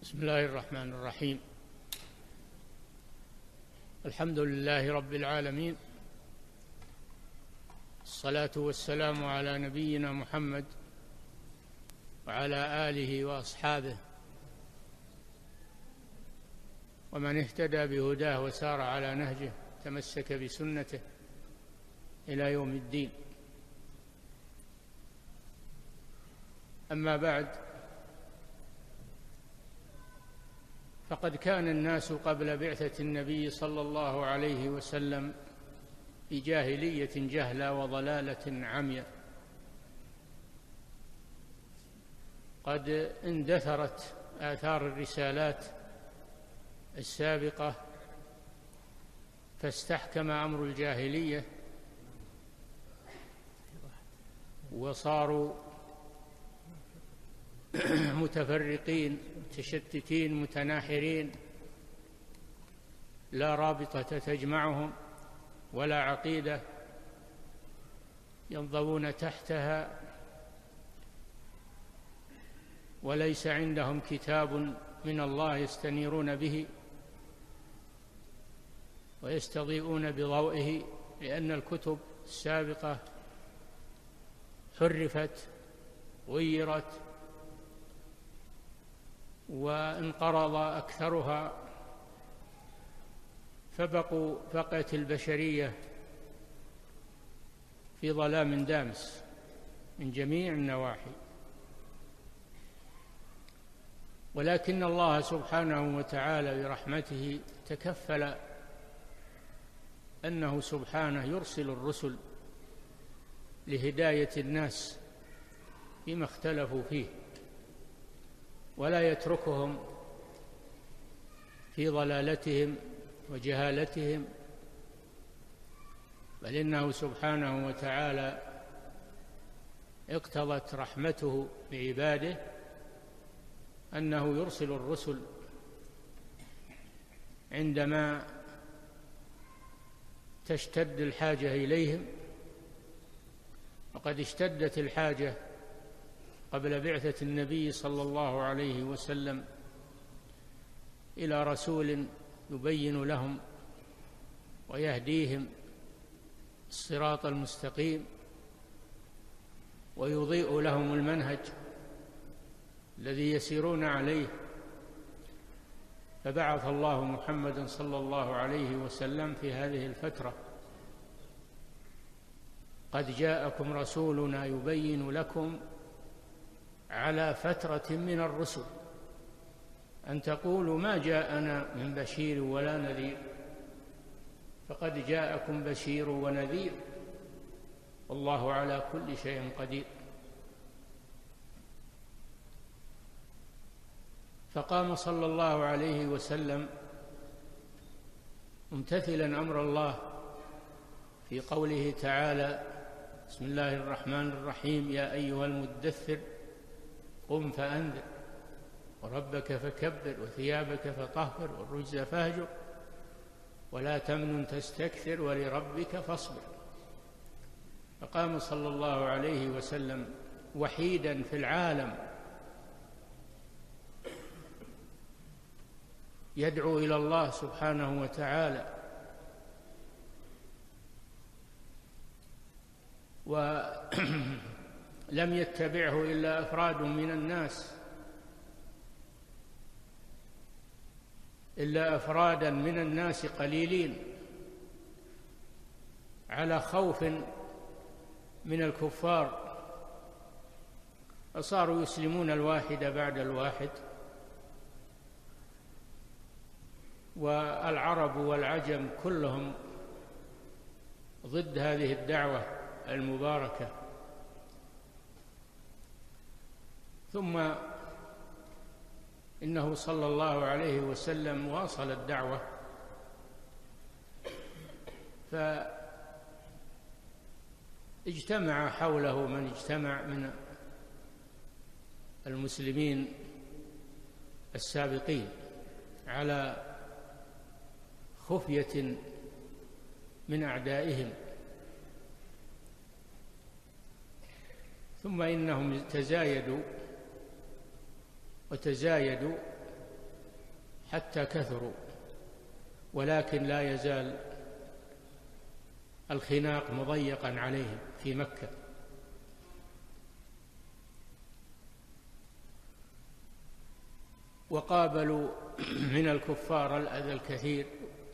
بسم الله الرحمن الرحيم. الحمد لله رب العالمين، الصلاة والسلام على نبينا محمد وعلى آله وأصحابه ومن اهتدى بهداه وسار على نهجه تمسك بسنته إلى يوم الدين. أما بعد، فقد كان الناس قبل بعثة النبي صلى الله عليه وسلم في جاهلية جهلة وضلالة عمياء، قد اندثرت آثار الرسالات السابقة، فاستحكم أمر الجاهلية وصاروا متفرقين متشتتين متناحرين، لا رابطة تجمعهم ولا عقيدة ينضوون تحتها، وليس عندهم كتاب من الله يستنيرون به ويستضيئون بضوئه، لأن الكتب السابقة حرفت غيرت وانقرض أكثرها، بقيت البشرية في ظلام دامس من جميع النواحي. ولكن الله سبحانه وتعالى برحمته تكفل أنه سبحانه يرسل الرسل لهداية الناس فيما اختلفوا فيه، ولا يتركهم في ضلالتهم وجهالتهم، بل إنه سبحانه وتعالى اقتضت رحمته بعباده أنه يرسل الرسل عندما تشتد الحاجة إليهم. وقد اشتدت الحاجة قبل بعثة النبي صلى الله عليه وسلم إلى رسول يبين لهم ويهديهم الصراط المستقيم ويضيء لهم المنهج الذي يسيرون عليه، فبعث الله محمدا صلى الله عليه وسلم في هذه الفترة: قد جاءكم رسولنا يبين لكم على فترة من الرسل أن تقولوا ما جاءنا من بشير ولا نذير، فقد جاءكم بشير ونذير والله على كل شيء قدير. فقام صلى الله عليه وسلم ممتثلا أمر الله في قوله تعالى: بسم الله الرحمن الرحيم: يا أيها المدثر قم فأنذر وربك فكبر وثيابك فطهر والرجز فاهجر ولا تمنن تستكثر ولربك فاصبر. فقام صلى الله عليه وسلم وحيدا في العالم يدعو إلى الله سبحانه وتعالى، ولم يتبعه إلا أفراد من الناس، إلا أفرادا من الناس قليلين على خوف من الكفار، فصاروا يسلمون الواحد بعد الواحد. والعرب والعجم كلهم ضد هذه الدعوة المباركة. ثم إنه صلى الله عليه وسلم واصل الدعوة، فاجتمع حوله من اجتمع من المسلمين السابقين على خفية من أعدائهم، ثم إنهم تزايدوا حتى كثروا، ولكن لا يزال الخناق مضيقا عليهم في مكة. وقابلوا من الكفار الأذى الكثير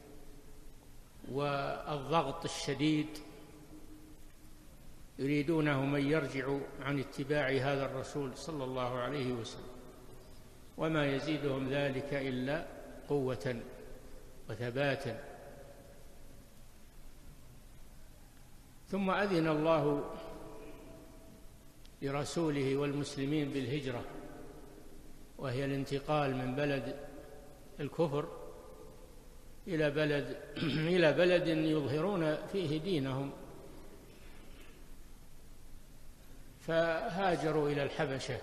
والضغط الشديد، يريدونهم أن يرجعوا عن اتباع هذا الرسول صلى الله عليه وسلم، وما يزيدهم ذلك إلا قوة وثباتا. ثم أذن الله لرسوله والمسلمين بالهجرة، وهي الانتقال من بلد الكفر إلى بلد يظهرون فيه دينهم، فهاجروا إلى الحبشة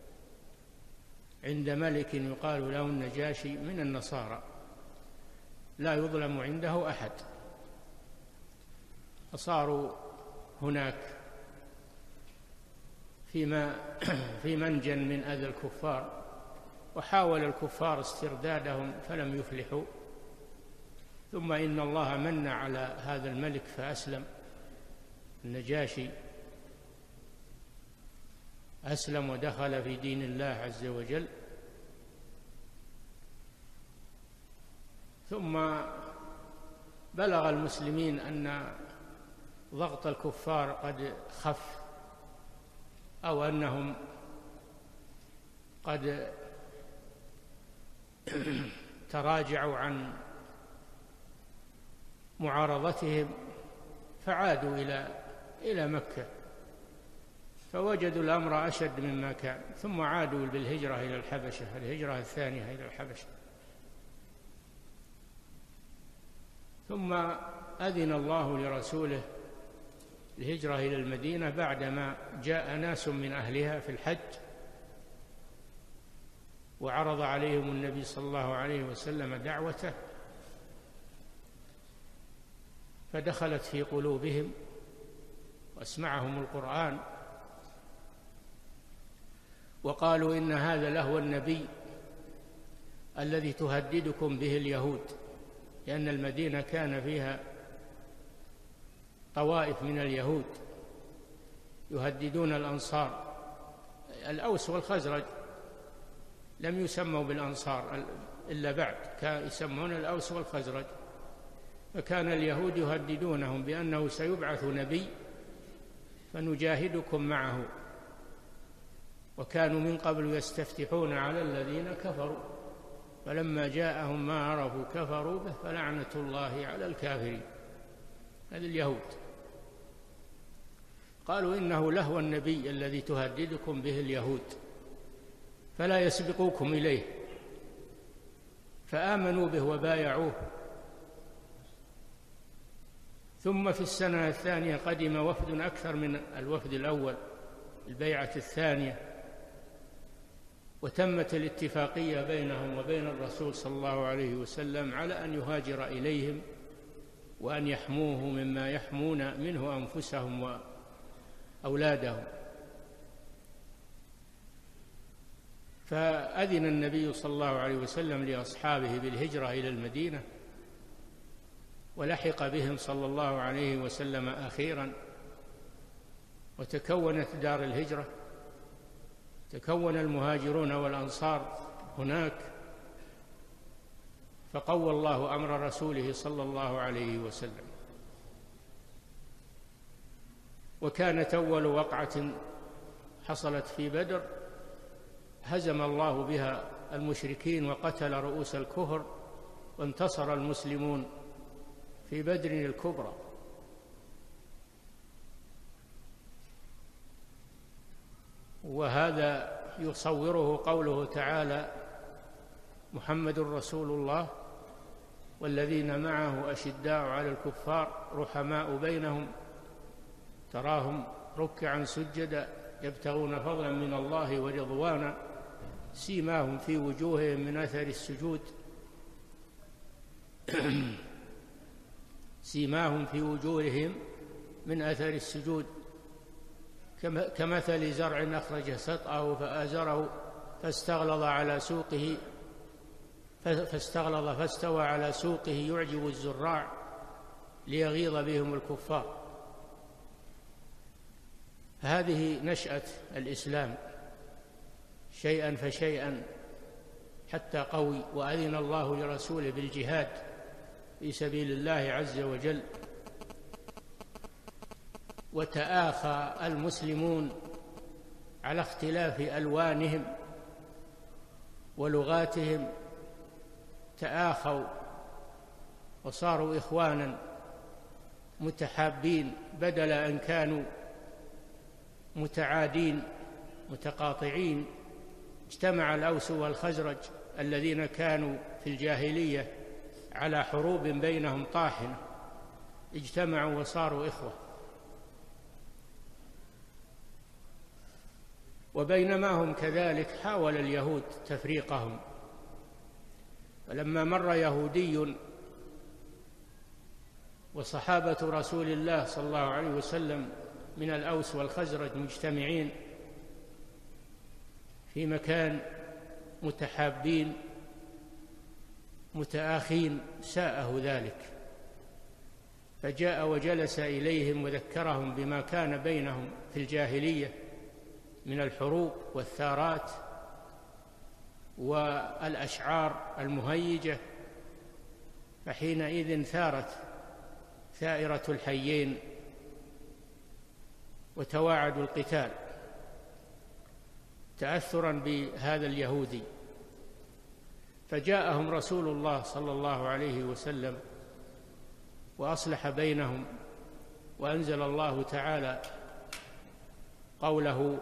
عند ملك يقال له النجاشي من النصارى، لا يظلم عنده أحد، فصاروا هناك في منجن من أذى الكفار، وحاول الكفار استردادهم فلم يفلحوا. ثم إن الله من على هذا الملك فأسلم، النجاشي أسلم ودخل في دين الله عز وجل. ثم بلغ المسلمين أن ضغط الكفار قد خف، أو أنهم قد تراجعوا عن معارضتهم، فعادوا إلى مكة، فوجدوا الأمر أشد مما كان، ثم عادوا بالهجرة إلى الحبشة، الهجرة الثانية إلى الحبشة. ثم أذن الله لرسوله الهجرة إلى المدينة بعدما جاء ناس من أهلها في الحج، وعرض عليهم النبي صلى الله عليه وسلم دعوته، فدخلت في قلوبهم واسمعهم القرآن، وقالوا إن هذا لهو النبي الذي تهددكم به اليهود، لأن المدينة كان فيها طوائف من اليهود يهددون الأنصار. الأوس والخزرج لم يسموا بالأنصار إلا بعد، كانوا يسمون الأوس والخزرج، فكان اليهود يهددونهم بأنه سيبعث نبي فنجاهدكم معه، وكانوا من قبل يستفتحون على الذين كفروا، فلما جاءهم ما عرفوا كفروا به، فلعنة الله على الكافرين. هذه اليهود قالوا إنه لهو النبي الذي تهددكم به اليهود، فلا يسبقوكم إليه، فآمنوا به وبايعوه. ثم في السنة الثانية قدم وفد أكثر من الوفد الأول، البيعة الثانية، وتمت الاتفاقية بينهم وبين الرسول صلى الله عليه وسلم على أن يهاجر إليهم وأن يحموه مما يحمون منه أنفسهم وأولادهم. فأذن النبي صلى الله عليه وسلم لأصحابه بالهجرة إلى المدينة، ولحق بهم صلى الله عليه وسلم أخيرا، وتكونت دار الهجرة، تكون المهاجرون والأنصار هناك، فقوى الله أمر رسوله صلى الله عليه وسلم. وكانت أول وقعة حصلت في بدر هزم الله بها المشركين وقتل رؤوس الكفر، وانتصر المسلمون في بدر الكبرى. وهذا يصوره قوله تعالى: محمد رسول الله والذين معه أشداء على الكفار رحماء بينهم تراهم ركعا سجدا يبتغون فضلا من الله ورضوانا سيماهم في وجوههم من أثر السجود سيماهم في وجوههم من أثر السجود كمثل زرع أخرج شطأه فآزره فاستغلظ على سوقه فاستغلظ فاستوى على سوقه يعجب الزراع ليغيظ بهم الكفار. هذه نشأة الإسلام شيئا فشيئا حتى قوي، وأذن الله لرسوله بالجهاد في سبيل الله عز وجل. وتآخى المسلمون على اختلاف ألوانهم ولغاتهم، تآخوا وصاروا إخوانا متحابين بدل أن كانوا متعادين متقاطعين. اجتمع الأوس والخزرج الذين كانوا في الجاهلية على حروب بينهم طاحنة، اجتمعوا وصاروا إخوة. وبينما هم كذلك حاول اليهود تفريقهم، فلما مر يهودي وصحابة رسول الله صلى الله عليه وسلم من الأوس والخزرج مجتمعين في مكان متحابين متآخين، ساءه ذلك، فجاء وجلس إليهم وذكرهم بما كان بينهم في الجاهلية من الحروب والثارات والأشعار المهيجة. فحينئذ ثارت ثائرة الحيين وتواعدوا القتال تأثرا بهذا اليهودي. فجاءهم رسول الله صلى الله عليه وسلم وأصلح بينهم، وأنزل الله تعالى قوله: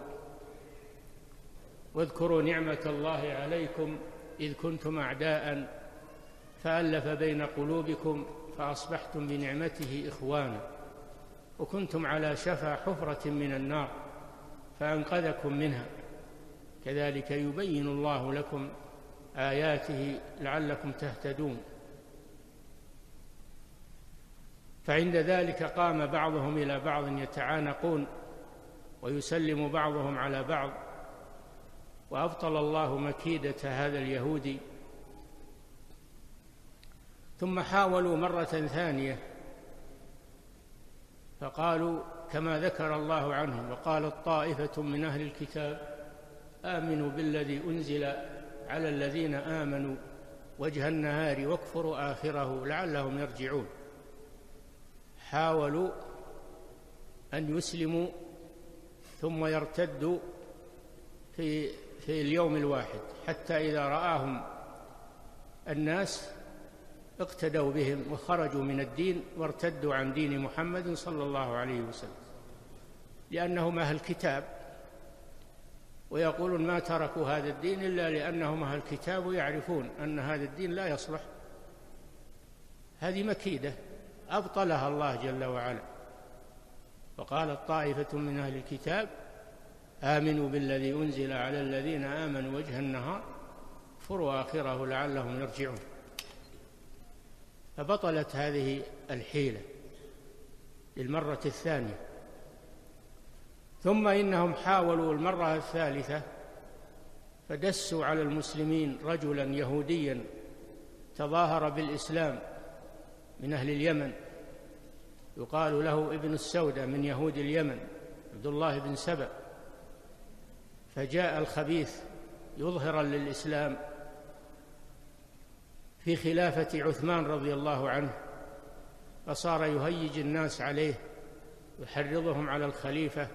واذكروا نعمة الله عليكم إذ كنتم أعداء فألف بين قلوبكم فأصبحتم بنعمته إخوانا وكنتم على شفا حفرة من النار فأنقذكم منها كذلك يبين الله لكم آياته لعلكم تهتدون. فعند ذلك قام بعضهم إلى بعض يتعانقون ويسلم بعضهم على بعض، وأبطل الله مكيدة هذا اليهودي. ثم حاولوا مرة ثانية فقالوا كما ذكر الله عنهم: وقالت طائفة من أهل الكتاب آمنوا بالذي أنزل على الذين آمنوا وجه النهار واكفروا آخره لعلهم يرجعون. حاولوا أن يسلموا ثم يرتدوا في اليوم الواحد، حتى إذا رآهم الناس اقتدوا بهم وخرجوا من الدين وارتدوا عن دين محمد صلى الله عليه وسلم، لأنهم أهل كتاب، ويقولون ما تركوا هذا الدين إلا لأنهم أهل كتاب ويعرفون أن هذا الدين لا يصلح. هذه مكيدة أبطلها الله جل وعلا. وقالت طائفة من أهل الكتاب آمنوا بالذي أنزل على الذين آمنوا وجه النهار واكفروا آخره لعلهم يرجعون. فبطلت هذه الحيلة للمرة الثانية. ثم إنهم حاولوا المرة الثالثة فدسوا على المسلمين رجلا يهوديا تظاهر بالإسلام من أهل اليمن، يقال له ابن السودة من يهود اليمن، عبد الله بن سبأ. فجاء الخبيث يظهرا للإسلام في خلافة عثمان رضي الله عنه، فصار يهيج الناس عليه يحرضهم على الخليفة،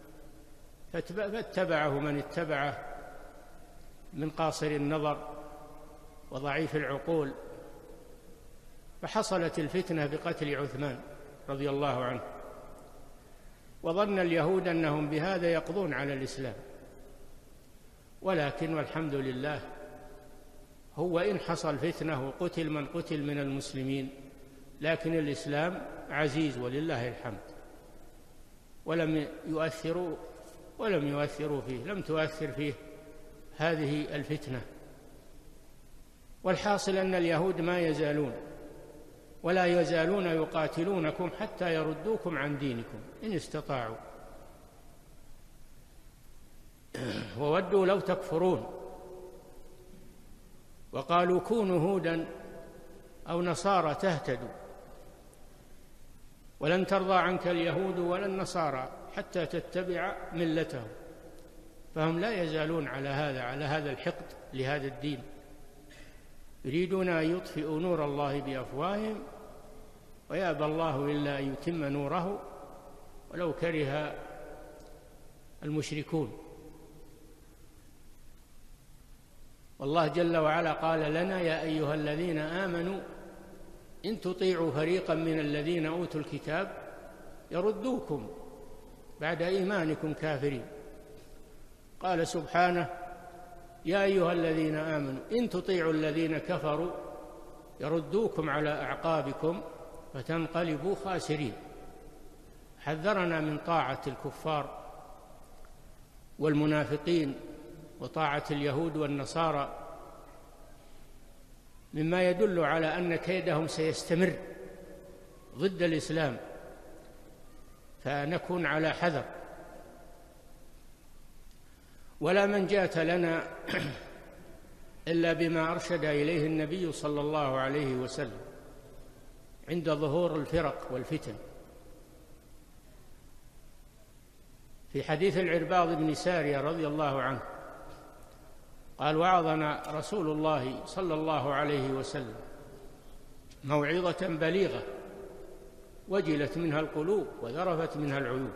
فاتبعه من اتبعه من قاصر النظر وضعيف العقول، فحصلت الفتنة بقتل عثمان رضي الله عنه. وظن اليهود أنهم بهذا يقضون على الإسلام، ولكن والحمد لله هو إن حصل فتنة وقتل من قتل من المسلمين، لكن الإسلام عزيز ولله الحمد، ولم يؤثروا فيه، لم تؤثر فيه هذه الفتنة. والحاصل أن اليهود ما يزالون ولا يزالون يقاتلونكم حتى يردوكم عن دينكم إن استطاعوا، وودوا لو تكفرون. وقالوا كونوا هودا أو نصارى تهتدوا ولن ترضى عنك اليهود ولا النصارى حتى تتبع ملتهم. فهم لا يزالون على هذا الحقد لهذا الدين، يريدون أن يطفئوا نور الله بأفواههم ويأبى الله إلا أن يتم نوره ولو كره المشركون. والله جل وعلا قال لنا: يا أيها الذين آمنوا إن تطيعوا فريقا من الذين أوتوا الكتاب يردوكم بعد إيمانكم كافرين. قال سبحانه: يا أيها الذين آمنوا إن تطيعوا الذين كفروا يردوكم على أعقابكم فتنقلبوا خاسرين. حذرنا من طاعة الكفار والمنافقين وطاعة اليهود والنصارى، مما يدل على أن كيدهم سيستمر ضد الإسلام، فنكون على حذر. ولا منجاة لنا إلا بما أرشد إليه النبي صلى الله عليه وسلم عند ظهور الفرق والفتن. في حديث العرباض بن سارية رضي الله عنه قال: وعظنا رسول الله صلى الله عليه وسلم موعظة بليغة وجلت منها القلوب وذرفت منها العيون.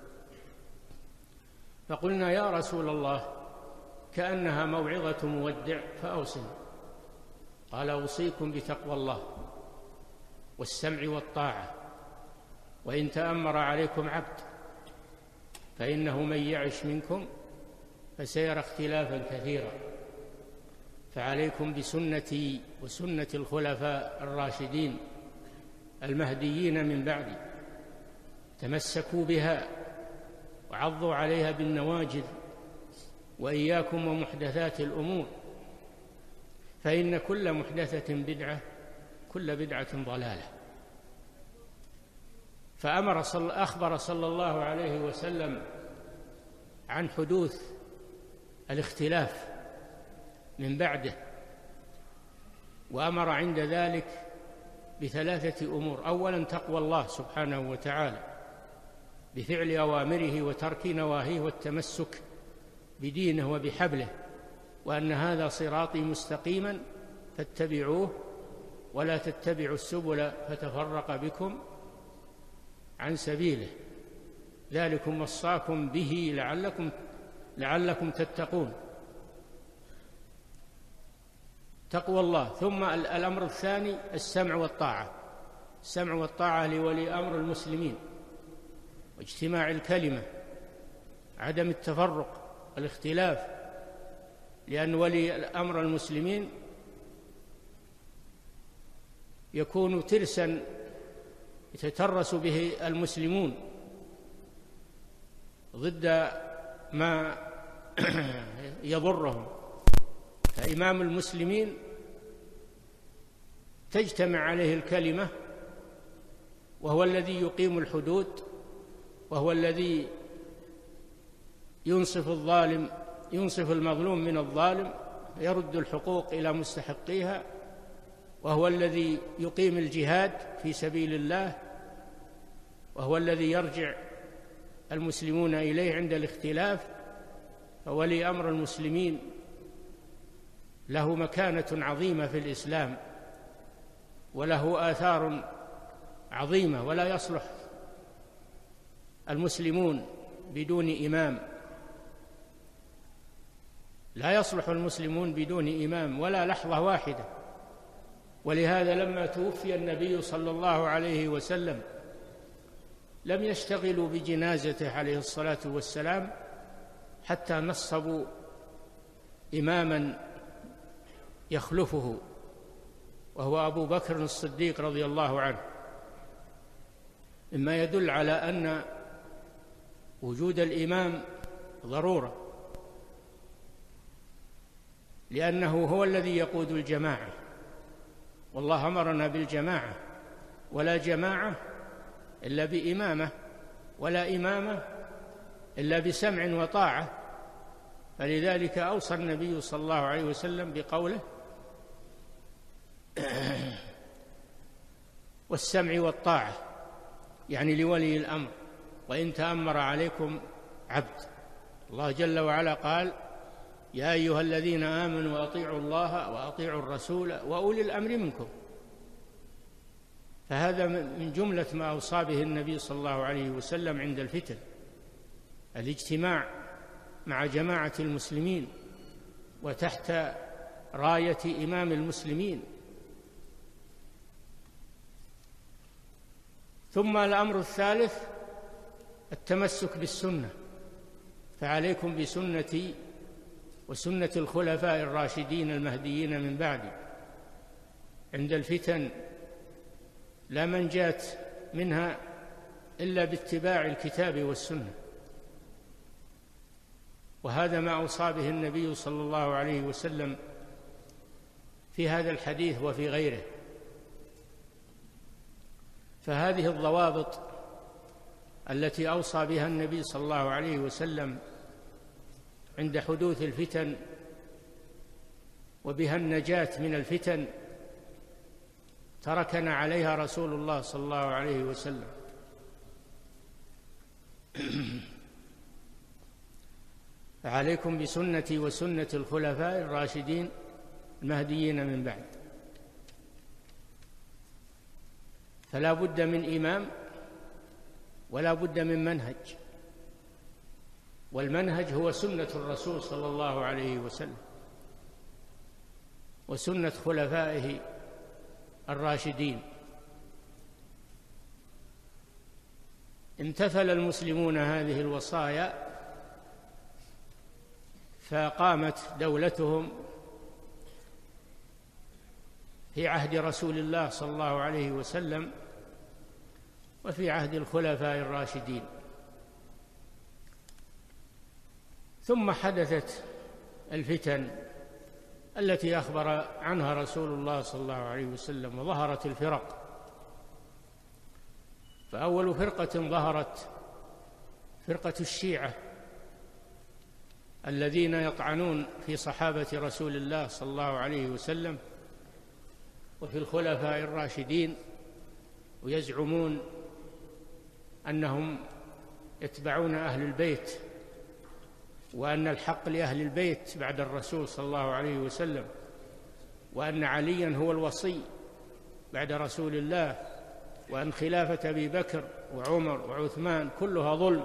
فقلنا: يا رسول الله كأنها موعظة مودع فأوصنا. قال: أوصيكم بتقوى الله والسمع والطاعة، وإن تأمر عليكم عبد فإنه من يعش منكم فسيرى اختلافا كثيرا، فعليكم بسنتي وسنة الخلفاء الراشدين المهديين من بعدي، تمسكوا بها وعضوا عليها بالنواجذ، وإياكم ومحدثات الأمور، فإن كل محدثة بدعة كل بدعة ضلالة. أخبر صلى الله عليه وسلم عن حدوث الاختلاف من بعده، وأمر عند ذلك بثلاثة أمور: أولا تقوى الله سبحانه وتعالى بفعل أوامره وترك نواهيه والتمسك بدينه وبحبله، وأن هذا صراطي مستقيما فاتبعوه ولا تتبعوا السبل فتفرق بكم عن سبيله، ذلكم وصاكم به لعلكم تتقون. تقوى الله. ثم الأمر الثاني السمع والطاعة، السمع والطاعة لولي أمر المسلمين واجتماع الكلمة، عدم التفرق الاختلاف، لأن ولي أمر المسلمين يكون ترسا يتترس به المسلمون ضد ما يضرهم. فإمام المسلمين تجتمع عليه الكلمة، وهو الذي يقيم الحدود، وهو الذي ينصف المظلوم من الظالم، يرد الحقوق إلى مستحقيها، وهو الذي يقيم الجهاد في سبيل الله، وهو الذي يرجع المسلمون إليه عند الاختلاف. فولي أمر المسلمين له مكانة عظيمة في الإسلام وله آثار عظيمة، ولا يصلح المسلمون بدون إمام، لا يصلح المسلمون بدون إمام ولا لحظة واحدة. ولهذا لما توفي النبي صلى الله عليه وسلم لم يشتغلوا بجنازته عليه الصلاة والسلام حتى نصبوا إماما يخلفه، وهو أبو بكر الصديق رضي الله عنه، مما يدل على أن وجود الإمام ضرورة، لأنه هو الذي يقود الجماعة، والله أمرنا بالجماعة، ولا جماعة إلا بإمامة، ولا إمامة إلا بسمع وطاعة. فلذلك أوصى النبي صلى الله عليه وسلم بقوله: والسمع والطاعة، يعني لولي الأمر، وإن تأمر عليكم عبد. الله جل وعلا قال: يا أيها الذين آمنوا أطيعوا الله وأطيعوا الرسول وأولي الأمر منكم. فهذا من جملة ما أوصى به النبي صلى الله عليه وسلم عند الفتن، الاجتماع مع جماعة المسلمين وتحت راية إمام المسلمين. ثم الأمر الثالث التمسك بالسنة، فعليكم بسنتي وسنة الخلفاء الراشدين المهديين من بعدي. عند الفتن لا منجاة منها إلا باتباع الكتاب والسنة، وهذا ما أوصى به النبي صلى الله عليه وسلم في هذا الحديث وفي غيره. فهذه الضوابط التي أوصى بها النبي صلى الله عليه وسلم عند حدوث الفتن وبها النجاة من الفتن تركنا عليها رسول الله صلى الله عليه وسلم. فعليكم بسنتي وسنة الخلفاء الراشدين المهديين من بعد. فلا بد من إمام ولا بد من منهج، والمنهج هو سنة الرسول صلى الله عليه وسلم وسنة خلفائه الراشدين. امتثل المسلمون هذه الوصايا فقامت دولتهم في عهد رسول الله صلى الله عليه وسلم وفي عهد الخلفاء الراشدين. ثم حدثت الفتن التي أخبر عنها رسول الله صلى الله عليه وسلم، وظهرت الفرق. فأول فرقة ظهرت فرقة الشيعة الذين يطعنون في صحابة رسول الله صلى الله عليه وسلم وفي الخلفاء الراشدين، ويزعمون أنهم يتبعون أهل البيت، وأن الحق لأهل البيت بعد الرسول صلى الله عليه وسلم، وأن عليا هو الوصي بعد رسول الله، وأن خلافة أبي بكر وعمر وعثمان كلها ظلم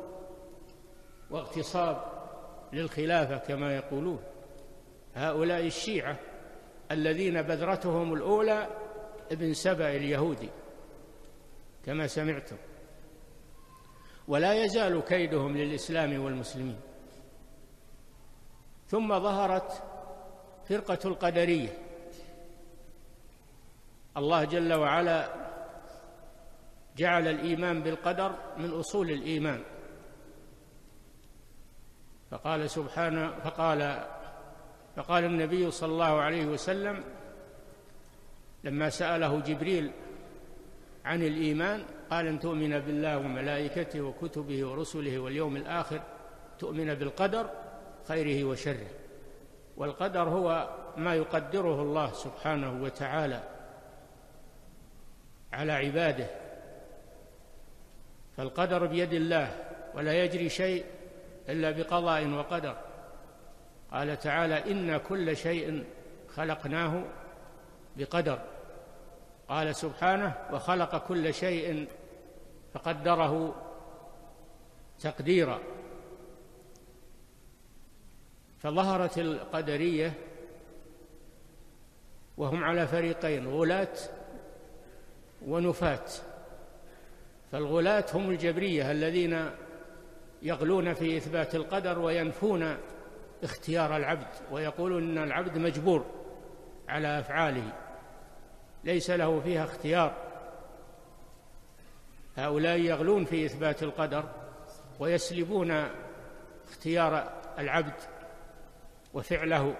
واغتصاب للخلافة كما يقولون. هؤلاء الشيعة الذين بذرتهم الأولى ابن سبأ اليهودي كما سمعتم، ولا يزال كيدهم للإسلام والمسلمين. ثم ظهرت فرقة القدرية. الله جل وعلا جعل الإيمان بالقدر من أصول الإيمان، فقال سبحانه فقال النبي صلى الله عليه وسلم لما سأله جبريل عن الإيمان قال: أن تؤمن بالله وملائكته وكتبه ورسله واليوم الآخر، تؤمن بالقدر خيره وشره. والقدر هو ما يقدره الله سبحانه وتعالى على عباده، فالقدر بيد الله ولا يجري شيء إلا بقضاء وقدر. قال تعالى: إن كل شيء خلقناه بقدر. قال سبحانه: وخلق كل شيء فقدره تقديرا. فظهرت القدرية وهم على فريقين: غلاة ونفاة. فالغلاة هم الجبرية الذين يغلون في إثبات القدر وينفون اختيار العبد، ويقولون إن العبد مجبور على أفعاله ليس له فيها اختيار. هؤلاء يغلون في إثبات القدر ويسلبون اختيار العبد وفعله.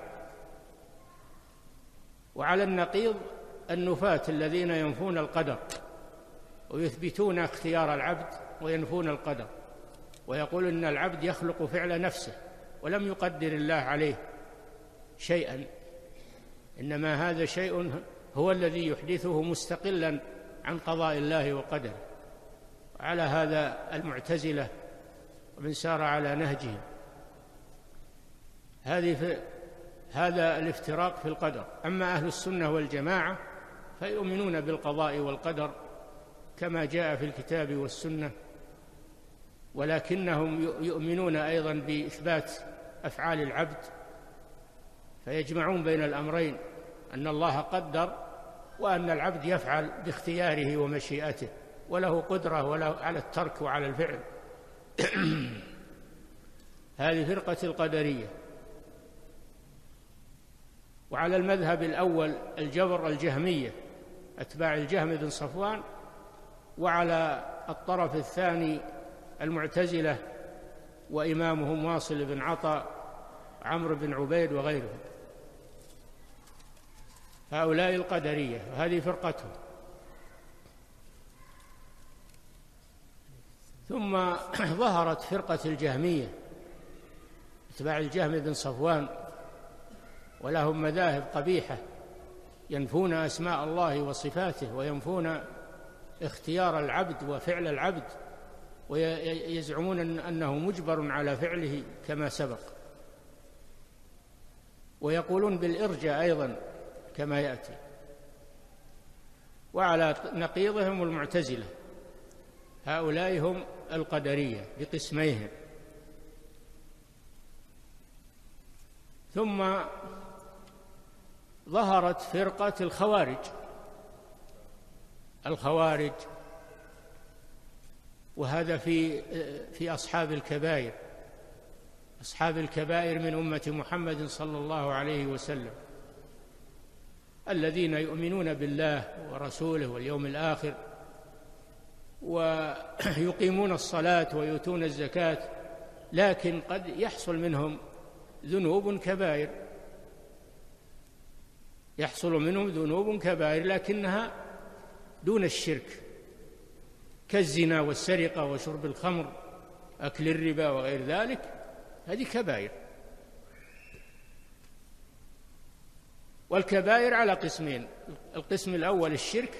وعلى النقيض النفاة الذين ينفون القدر ويثبتون اختيار العبد وينفون القدر، ويقول إن العبد يخلق فعل نفسه ولم يقدر الله عليه شيئا، إنما هذا شيء هو الذي يحدثه مستقلا عن قضاء الله وقدره. على هذا المعتزلة ومن سار على نهجهم. هذا الافتراق في القدر. أما أهل السنة والجماعة فيؤمنون بالقضاء والقدر كما جاء في الكتاب والسنة، ولكنهم يؤمنون أيضا بإثبات أفعال العبد، فيجمعون بين الأمرين، أن الله قدر وأن العبد يفعل باختياره ومشيئته، وله قدرة وله على الترك وعلى الفعل. هذه فرقة القدرية. وعلى المذهب الأول الجبر الجهمية أتباع الجهم بن صفوان، وعلى الطرف الثاني المعتزلة وإمامهم واصل بن عطاء عمرو بن عبيد وغيرهم. هؤلاء القدرية، وهذه فرقتهم. ثم ظهرت فرقة الجهمية أتباع الجهم بن صفوان، ولهم مذاهب قبيحة، ينفون أسماء الله وصفاته، وينفون اختيار العبد وفعل العبد، ويزعمون أنه مجبر على فعله كما سبق، ويقولون بالإرجاء أيضا كما يأتي. وعلى نقيضهم المعتزلة، هؤلاء هم القدرية بقسميهم. ثم ظهرت فرقة الخوارج، وهذا في أصحاب الكبائر. أصحاب الكبائر من أمة محمد صلى الله عليه وسلم، الذين يؤمنون بالله ورسوله واليوم الآخر، ويقيمون الصلاة ويؤتون الزكاة، لكن قد يحصل منهم ذنوب كبائر، لكنها دون الشرك، كالزنا والسرقة وشرب الخمر، أكل الربا وغير ذلك، هذه كبائر. والكبائر على قسمين: القسم الأول الشرك،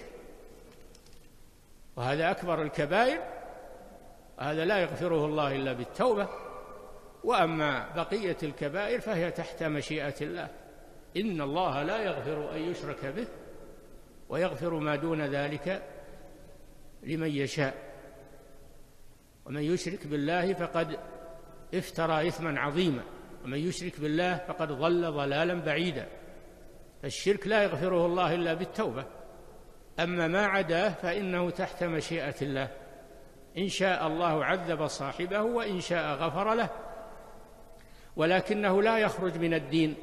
وهذا أكبر الكبائر، وهذا لا يغفره الله إلا بالتوبة. وأما بقية الكبائر فهي تحت مشيئة الله، إن الله لا يغفر أن يشرك به ويغفر ما دون ذلك لمن يشاء، ومن يشرك بالله فقد افترى إثما عظيما، ومن يشرك بالله فقد ضل ضلالا بعيدا. فالشرك لا يغفره الله إلا بالتوبة، أما ما عداه فإنه تحت مشيئة الله، إن شاء الله عذب صاحبه وإن شاء غفر له، ولكنه لا يخرج من الدين.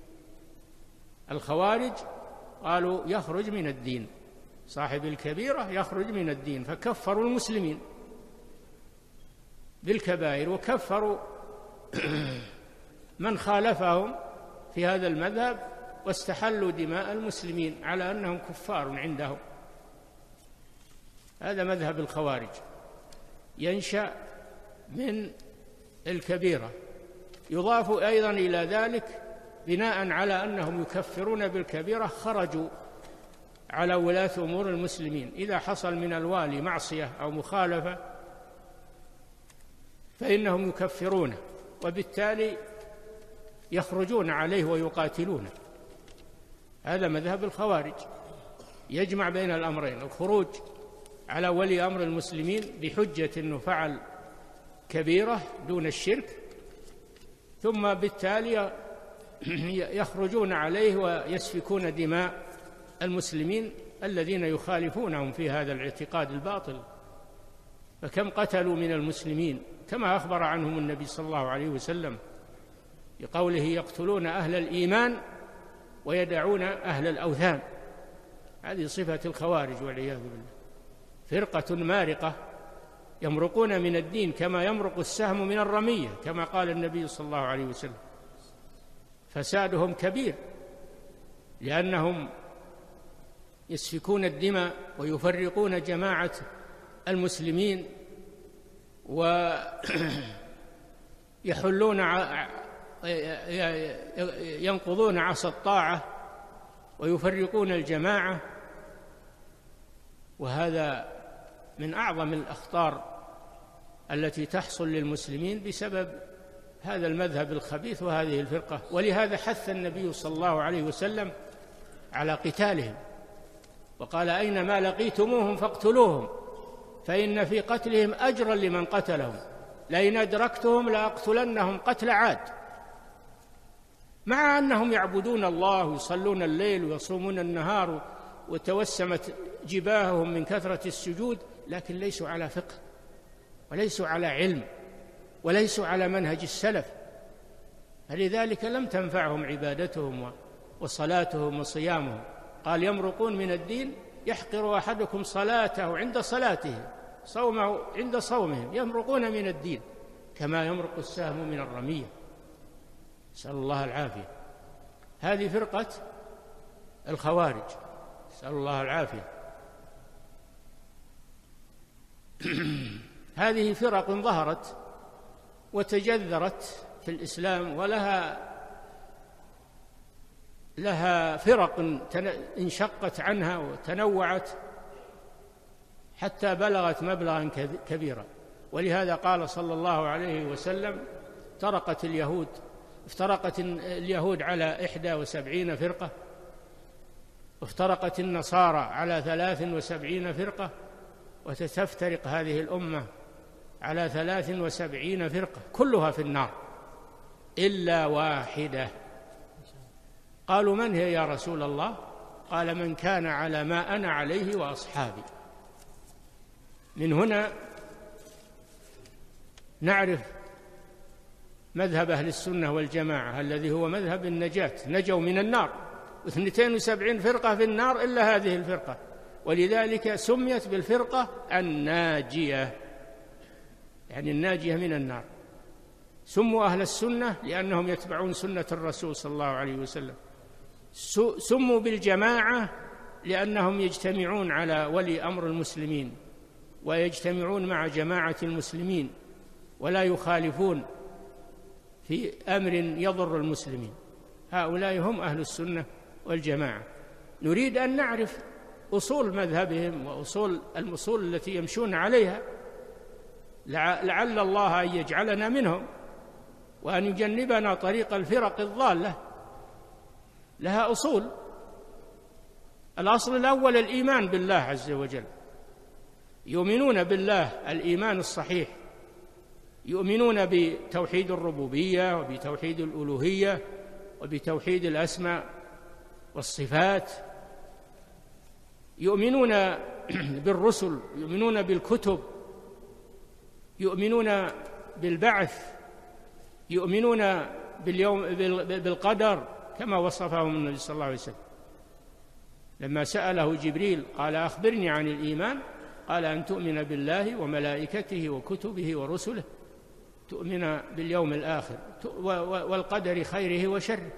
الخوارج قالوا يخرج من الدين، صاحب الكبيرة يخرج من الدين، فكفروا المسلمين بالكبائر، وكفروا من خالفهم في هذا المذهب، واستحلوا دماء المسلمين على أنهم كفار عندهم. هذا مذهب الخوارج، ينشأ من الكبيرة. يضاف أيضا إلى ذلك بناء على أنهم يكفرون بالكبيرة، خرجوا على ولاة أمور المسلمين. إذا حصل من الوالي معصية أو مخالفة فإنهم يكفرونه، وبالتالي يخرجون عليه ويقاتلونه. هذا مذهب الخوارج، يجمع بين الأمرين: الخروج على ولي أمر المسلمين بحجة أنه فعل كبيرة دون الشرك، ثم بالتالي يخرجون عليه ويسفكون دماء المسلمين الذين يخالفونهم في هذا الاعتقاد الباطل. فكم قتلوا من المسلمين، كما أخبر عنهم النبي صلى الله عليه وسلم بقوله: يقتلون أهل الإيمان ويدعون أهل الأوثان. هذه صفة الخوارج والعياذ بالله، فرقة مارقة، يمرقون من الدين كما يمرق السهم من الرمية، كما قال النبي صلى الله عليه وسلم. فسادهم كبير، لأنهم يسفكون الدماء ويفرقون جماعة المسلمين، ويحلون ينقضون عصا الطاعة ويفرقون الجماعة، وهذا من أعظم الأخطار التي تحصل للمسلمين بسبب هذا المذهب الخبيث وهذه الفرقة. ولهذا حث النبي صلى الله عليه وسلم على قتالهم، وقال: أينما لقيتموهم فاقتلوهم فإن في قتلهم أجرا لمن قتلهم، لئن أدركتهم لأقتلنهم قتل عاد. مع أنهم يعبدون الله ويصلون الليل ويصومون النهار وتوسمت جباههم من كثرة السجود، لكن ليسوا على فقه وليسوا على علم وليسوا على منهج السلف، فلذلك لم تنفعهم عبادتهم وصلاتهم وصيامهم. قال: يمرقون من الدين يحقر أحدكم صلاته عند صلاته، صومه عند صومهم، يمرقون من الدين كما يمرق السهم من الرمية، نسأل الله العافية. هذه فرقة الخوارج، نسأل الله العافية. هذه فرق ظهرت وتجذرت في الإسلام، لها فرق انشقت عنها وتنوعت حتى بلغت مبلغا كبيرا. ولهذا قال صلى الله عليه وسلم: افترقت اليهود على 71 فرقة، وافترقت النصارى على 73 فرقة، وستفترق هذه الأمة على 73 فرقة كلها في النار إلا واحدة. قالوا: من هي يا رسول الله؟ قال: من كان على ما أنا عليه وأصحابي. من هنا نعرف مذهب أهل السنة والجماعة الذي هو مذهب النجاة، نجوا من النار، 72 فرقة في النار إلا هذه الفرقة، ولذلك سميت بالفرقة الناجية، يعني الناجية من النار. سموا أهل السنة لأنهم يتبعون سنة الرسول صلى الله عليه وسلم، سموا بالجماعة لأنهم يجتمعون على ولي أمر المسلمين ويجتمعون مع جماعة المسلمين ولا يخالفون في أمر يضر المسلمين. هؤلاء هم أهل السنة والجماعة. نريد أن نعرف أصول مذهبهم وأصول الأصول التي يمشون عليها، لعل الله أن يجعلنا منهم وأن يجنبنا طريق الفرق الضالة. لها أصول. الأصل الأول الإيمان بالله عز وجل، يؤمنون بالله الإيمان الصحيح، يؤمنون بتوحيد الربوبية وبتوحيد الألوهية وبتوحيد الأسماء والصفات، يؤمنون بالرسل، يؤمنون بالكتب، يؤمنون بالبعث، يؤمنون بالقدر كما وصفهم النبي صلى الله عليه وسلم لما سأله جبريل قال: أخبرني عن الإيمان، قال: أن تؤمن بالله وملائكته وكتبه ورسله، تؤمن باليوم الآخر والقدر خيره وشره.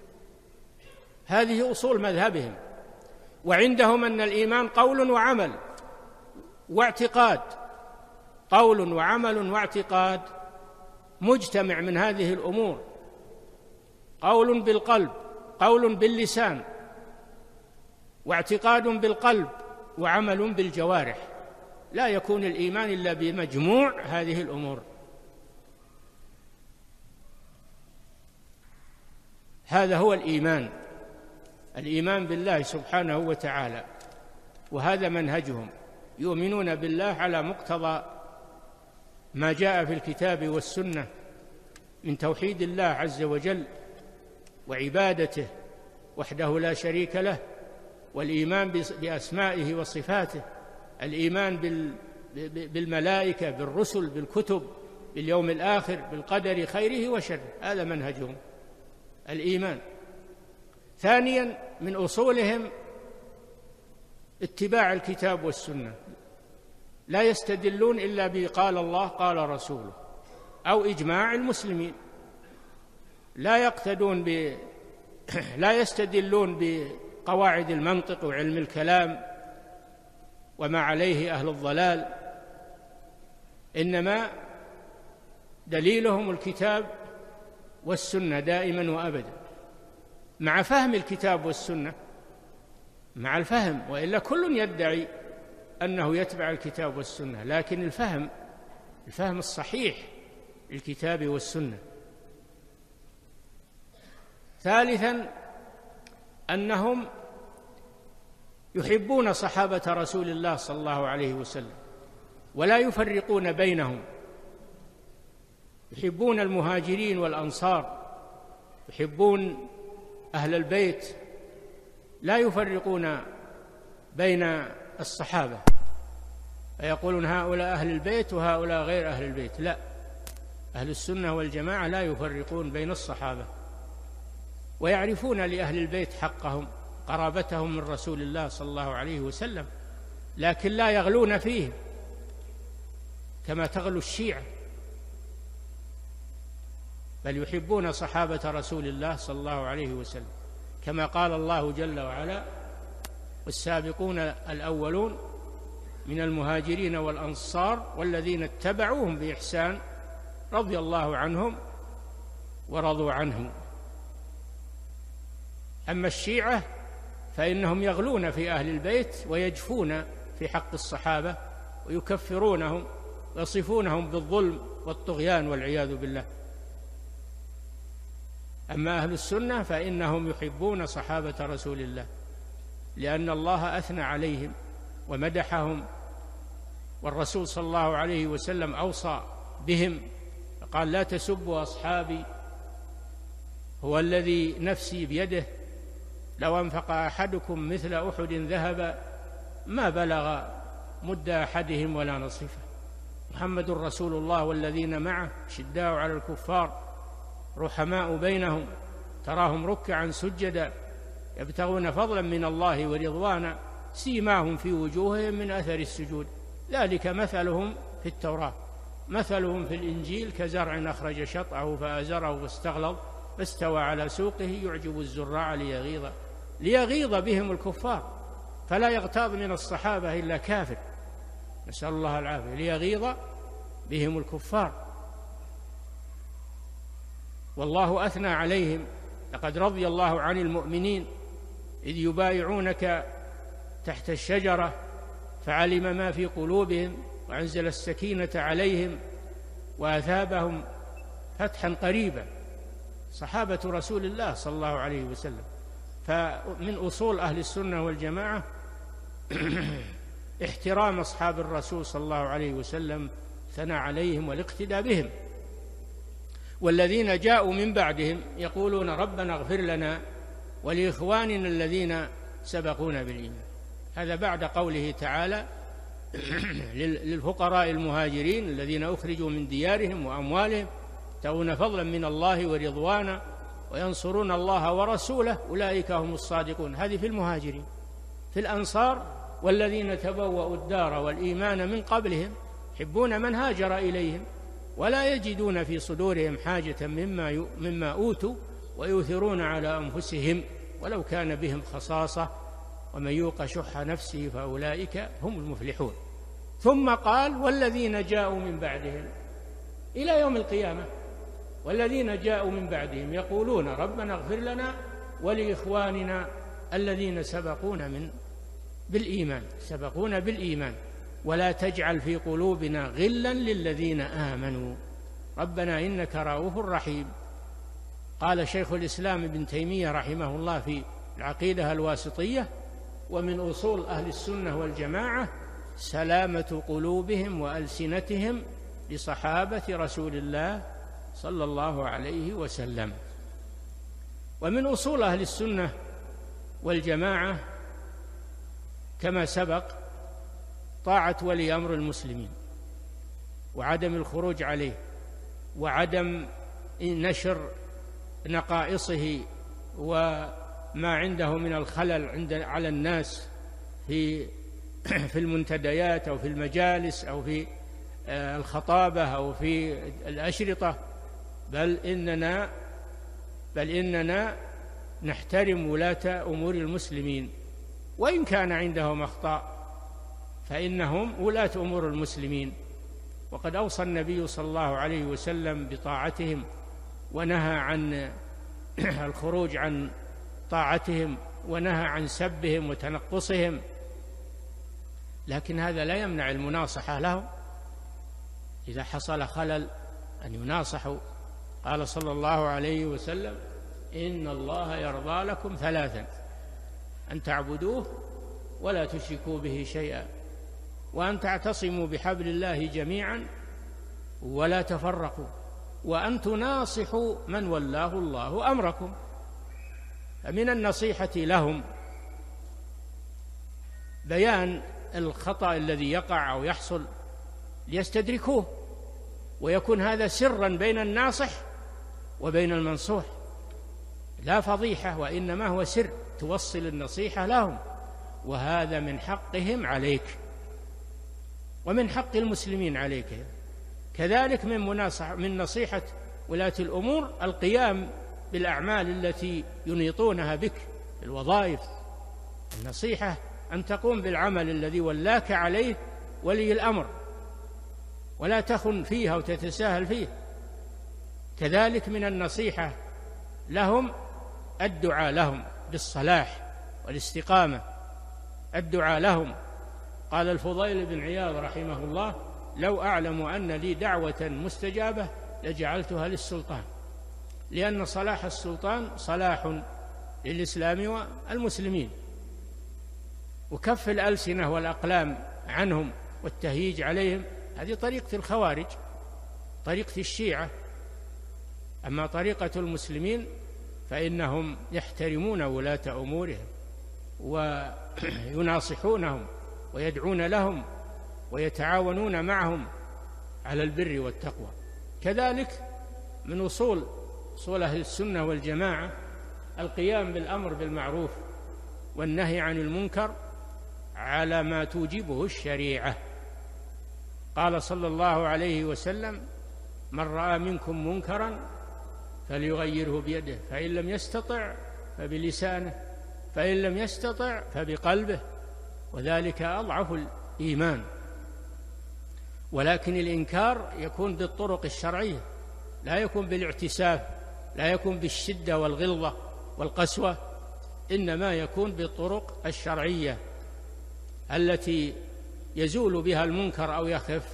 هذه أصول مذهبهم. وعندهم أن الإيمان قول وعمل واعتقاد، قول وعمل واعتقاد مجتمع من هذه الأمور، قول بالقلب، قول باللسان، واعتقاد بالقلب، وعمل بالجوارح. لا يكون الإيمان إلا بمجموع هذه الأمور. هذا هو الإيمان، الإيمان بالله سبحانه وتعالى، وهذا منهجهم. يؤمنون بالله على مقتضى ما جاء في الكتاب والسنة من توحيد الله عز وجل وعبادته وحده لا شريك له، والإيمان بأسمائه وصفاته، الإيمان بالملائكة، بالرسل، بالكتب، باليوم الآخر، بالقدر خيره وشره. هذا منهجهم الإيمان. ثانيا من أصولهم اتباع الكتاب والسنة، لا يستدلون إلا بقال الله قال رسوله أو إجماع المسلمين، لا يستدلون بقواعد المنطق وعلم الكلام وما عليه أهل الضلال، إنما دليلهم الكتاب والسنة دائما وأبدا. مع فهم الكتاب والسنة مع الفهم، وإلا كل يدعي أنه يتبع الكتاب والسنة، لكن الفهم الصحيح للكتاب والسنة. ثالثا أنهم يحبون صحابة رسول الله صلى الله عليه وسلم ولا يفرقون بينهم، يحبون المهاجرين والأنصار، يحبون أهل البيت، لا يفرقون بين الصحابة فيقولون هؤلاء أهل البيت وهؤلاء غير أهل البيت، لا، أهل السنة والجماعة لا يفرقون بين الصحابة، ويعرفون لأهل البيت حقهم، قرابتهم من رسول الله صلى الله عليه وسلم، لكن لا يغلون فيه كما تغلو الشيعة، بل يحبون صحابة رسول الله صلى الله عليه وسلم، كما قال الله جل وعلا: والسابقون الأولون من المهاجرين والأنصار والذين اتبعوهم بإحسان رضي الله عنهم ورضوا عنه. أما الشيعة فإنهم يغلون في أهل البيت ويجفون في حق الصحابة ويكفرونهم ويصفونهم بالظلم والطغيان والعياذ بالله. أما أهل السنة فإنهم يحبون صحابة رسول الله، لأن الله أثنى عليهم ومدحهم، والرسول صلى الله عليه وسلم أوصى بهم قال: لا تسبوا أصحابي، هو الذي نفسي بيده لو أنفق أحدكم مثل أحد ذهبا ما بلغ مد أحدهم ولا نصفه. محمد رسول الله والذين معه شداء على الكفار رحماء بينهم، تراهم ركعا سجدا يبتغون فضلا من الله ورضوانا، سيماهم في وجوههم من أثر السجود، ذلك مثلهم في التوراة مثلهم في الإنجيل كزرع أخرج شطأه فآزره واستغلظ فاستوى على سوقه يعجب الزراع ليغيظ بهم الكفار، فلا يغتاظ من الصحابة إلا كافر، نسأل الله العافية، ليغيظ بهم الكفار. والله أثنى عليهم: لقد رضي الله عن المؤمنين إذ يبايعونك تحت الشجرة فعلم ما في قلوبهم وأنزل السكينة عليهم وأثابهم فتحا قريبا. صحابة رسول الله صلى الله عليه وسلم. فمن أصول أهل السنة والجماعة احترام أصحاب الرسول صلى الله عليه وسلم، ثناء عليهم والاقتداء بهم. والذين جاءوا من بعدهم يقولون: ربنا اغفر لنا ولإخواننا الذين سبقونا بالإيمان. هذا بعد قوله تعالى: للفقراء المهاجرين الذين أخرجوا من ديارهم وأموالهم يبتغون فضلا من الله ورضوانا وينصرون الله ورسوله أولئك هم الصادقون. هذه في المهاجرين. في الأنصار: والذين تبوأوا الدار والإيمان من قبلهم يحبون من هاجر إليهم ولا يجدون في صدورهم حاجة مما أوتوا ويؤثرون على أنفسهم ولو كان بهم خصاصة ومن يوق شح نفسه فأولئك هم المفلحون. ثم قال: والذين جاءوا من بعدهم إلى يوم القيامة. والذين جاءوا من بعدهم يقولون: ربنا اغفر لنا ولإخواننا الذين سبقونا بالإيمان ولا تجعل في قلوبنا غلا للذين آمنوا ربنا إنك رؤوف رحيم. قال شيخ الإسلام ابن تيمية رحمه الله في العقيدة الواسطية: ومن أصول أهل السنة والجماعة سلامة قلوبهم وألسنتهم لصحابة رسول الله صلى الله عليه وسلم. ومن أصول أهل السنة والجماعة كما سبق طاعة ولي أمر المسلمين وعدم الخروج عليه وعدم نشر نقائصه وما عنده من الخلل على الناس في المنتديات أو في المجالس أو في الخطابة أو في الأشرطة، بل إننا نحترم ولاة أمور المسلمين وإن كان عندهم أخطاء فإنهم ولاة أمور المسلمين. وقد أوصى النبي صلى الله عليه وسلم بطاعتهم ونهى عن الخروج عن طاعتهم ونهى عن سبهم وتنقصهم، لكن هذا لا يمنع المناصحة لهم إذا حصل خلل أن يناصحوا. قال صلى الله عليه وسلم: إن الله يرضى لكم ثلاثا: أن تعبدوه ولا تشركوا به شيئا، وأن تعتصموا بحبل الله جميعا ولا تفرقوا، وأن تناصحوا من ولاه الله أمركم. فمن النصيحة لهم بيان الخطأ الذي يقع أو يحصل ليستدركوه، ويكون هذا سرا بين الناصح وبين المنصوح، لا فضيحة، وإنما هو سر توصل النصيحة لهم، وهذا من حقهم عليك ومن حق المسلمين عليك. كذلك من نصيحة ولاة الأمور القيام بالأعمال التي ينيطونها بك، الوظائف. النصيحة أن تقوم بالعمل الذي ولاك عليه ولي الأمر، ولا تخن فيها وتتساهل فيه. كذلك من النصيحة لهم الدعاء لهم بالصلاح والاستقامة، الدعاء لهم. قال الفضيل بن عياض رحمه الله: لو أعلم أن لي دعوة مستجابة لجعلتها للسلطان، لأن صلاح السلطان صلاح للإسلام والمسلمين، وكف الألسنة والأقلام عنهم والتهييج عليهم هذه طريقة الخوارج، طريقة الشيعة. أما طريقة المسلمين فإنهم يحترمون ولاة أمورهم ويناصحونهم ويدعون لهم ويتعاونون معهم على البر والتقوى. كذلك من أصول أهل السنة والجماعة القيام بالأمر بالمعروف والنهي عن المنكر على ما توجبه الشريعة. قال صلى الله عليه وسلم: من رأى منكم منكرا فليغيره بيده، فإن لم يستطع فبلسانه، فإن لم يستطع فبقلبه، وذلك أضعف الإيمان. ولكن الإنكار يكون بالطرق الشرعية، لا يكون بالاعتساف، لا يكون بالشدة والغلظة والقسوة، إنما يكون بالطرق الشرعية التي يزول بها المنكر أو يخف.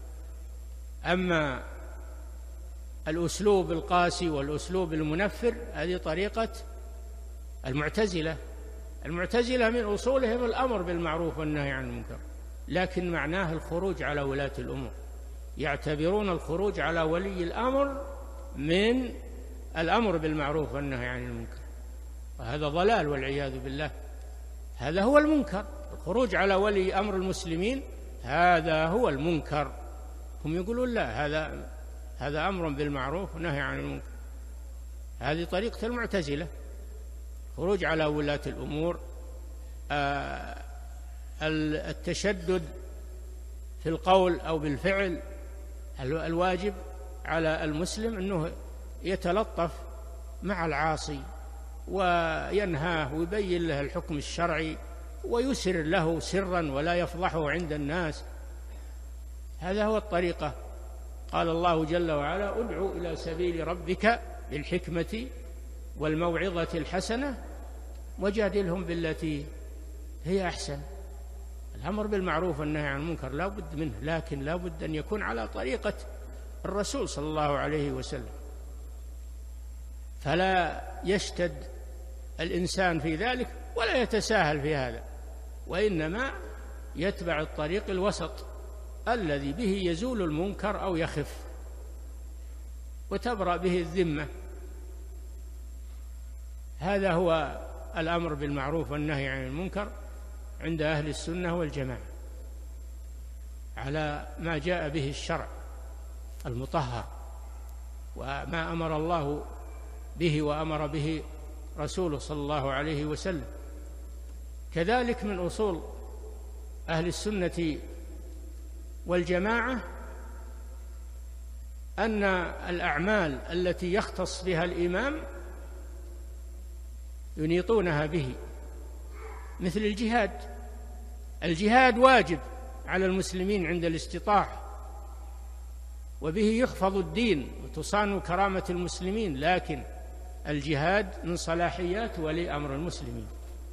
أما الأسلوب القاسي والأسلوب المنفر هذه طريقة المعتزلة. المعتزلة من أصولهم الأمر بالمعروف والنهي عن المنكر، لكن معناه الخروج على ولاة الأمور، يعتبرون الخروج على ولي الأمر من الأمر بالمعروف والنهي عن المنكر، وهذا ضلال والعياذ بالله. هذا هو المنكر، الخروج على ولي أمر المسلمين هذا هو المنكر. هم يقولون لا، هذا أمر بالمعروف ونهي عن المنكر. هذه طريقة المعتزلة، خروج على ولاة الأمور، التشدد في القول أو بالفعل. الواجب على المسلم أنه يتلطف مع العاصي وينهاه ويبين له الحكم الشرعي ويسر له سرا ولا يفضحه عند الناس. هذا هو الطريقة. قال الله جل وعلا: ادع إلى سبيل ربك بالحكمة والموعظة الحسنة وجادلهم بالتي هي أحسن. الأمر بالمعروف والنهي عن المنكر لا بد منه، لكن لا بد أن يكون على طريقة الرسول صلى الله عليه وسلم، فلا يشتد الإنسان في ذلك ولا يتساهل في هذا، وإنما يتبع الطريق الوسط الذي به يزول المنكر أو يخف وتبرأ به الذمة. هذا هو الأمر بالمعروف والنهي عن المنكر عند أهل السنة والجماعة، على ما جاء به الشرع المطهر وما أمر الله به وأمر به رسوله صلى الله عليه وسلم. كذلك من أصول أهل السنة والجماعة أن الأعمال التي يختص بها الإمام ينيطونها به، مثل الجهاد. الجهاد واجب على المسلمين عند الاستطاعة، وبه يحفظ الدين وتصان كرامة المسلمين، لكن الجهاد من صلاحيات ولي أمر المسلمين،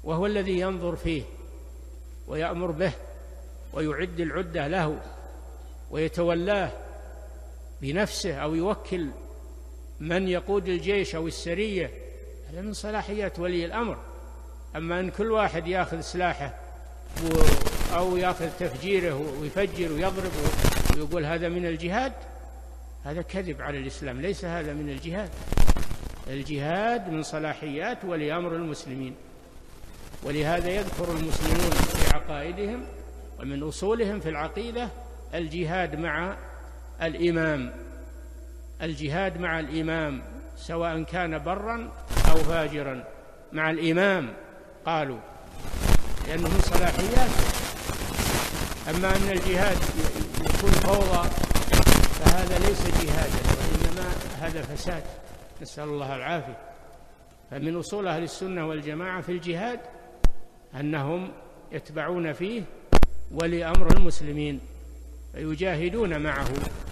وهو الذي ينظر فيه ويأمر به ويعد العدة له ويتولاه بنفسه أو يوكل من يقود الجيش أو السرية، هذا من صلاحيات ولي الأمر. أما أن كل واحد يأخذ سلاحه أو يأخذ تفجيره ويفجر ويضرب ويقول هذا من الجهاد، هذا كذب على الإسلام، ليس هذا من الجهاد. الجهاد من صلاحيات ولي أمر المسلمين، ولهذا يذكر المسلمون في عقائدهم ومن أصولهم في العقيدة الجهاد مع الإمام، الجهاد مع الإمام سواء كان برا أو فاجرا، مع الإمام قالوا، لأنه من صلاحياته. أما أن الجهاد يكون فوضى فهذا ليس جهادا، وإنما هذا فساد، نسأل الله العافية. فمن أصول أهل السنة والجماعة في الجهاد أنهم يتبعون فيه ولي أمر المسلمين فيجاهدون معه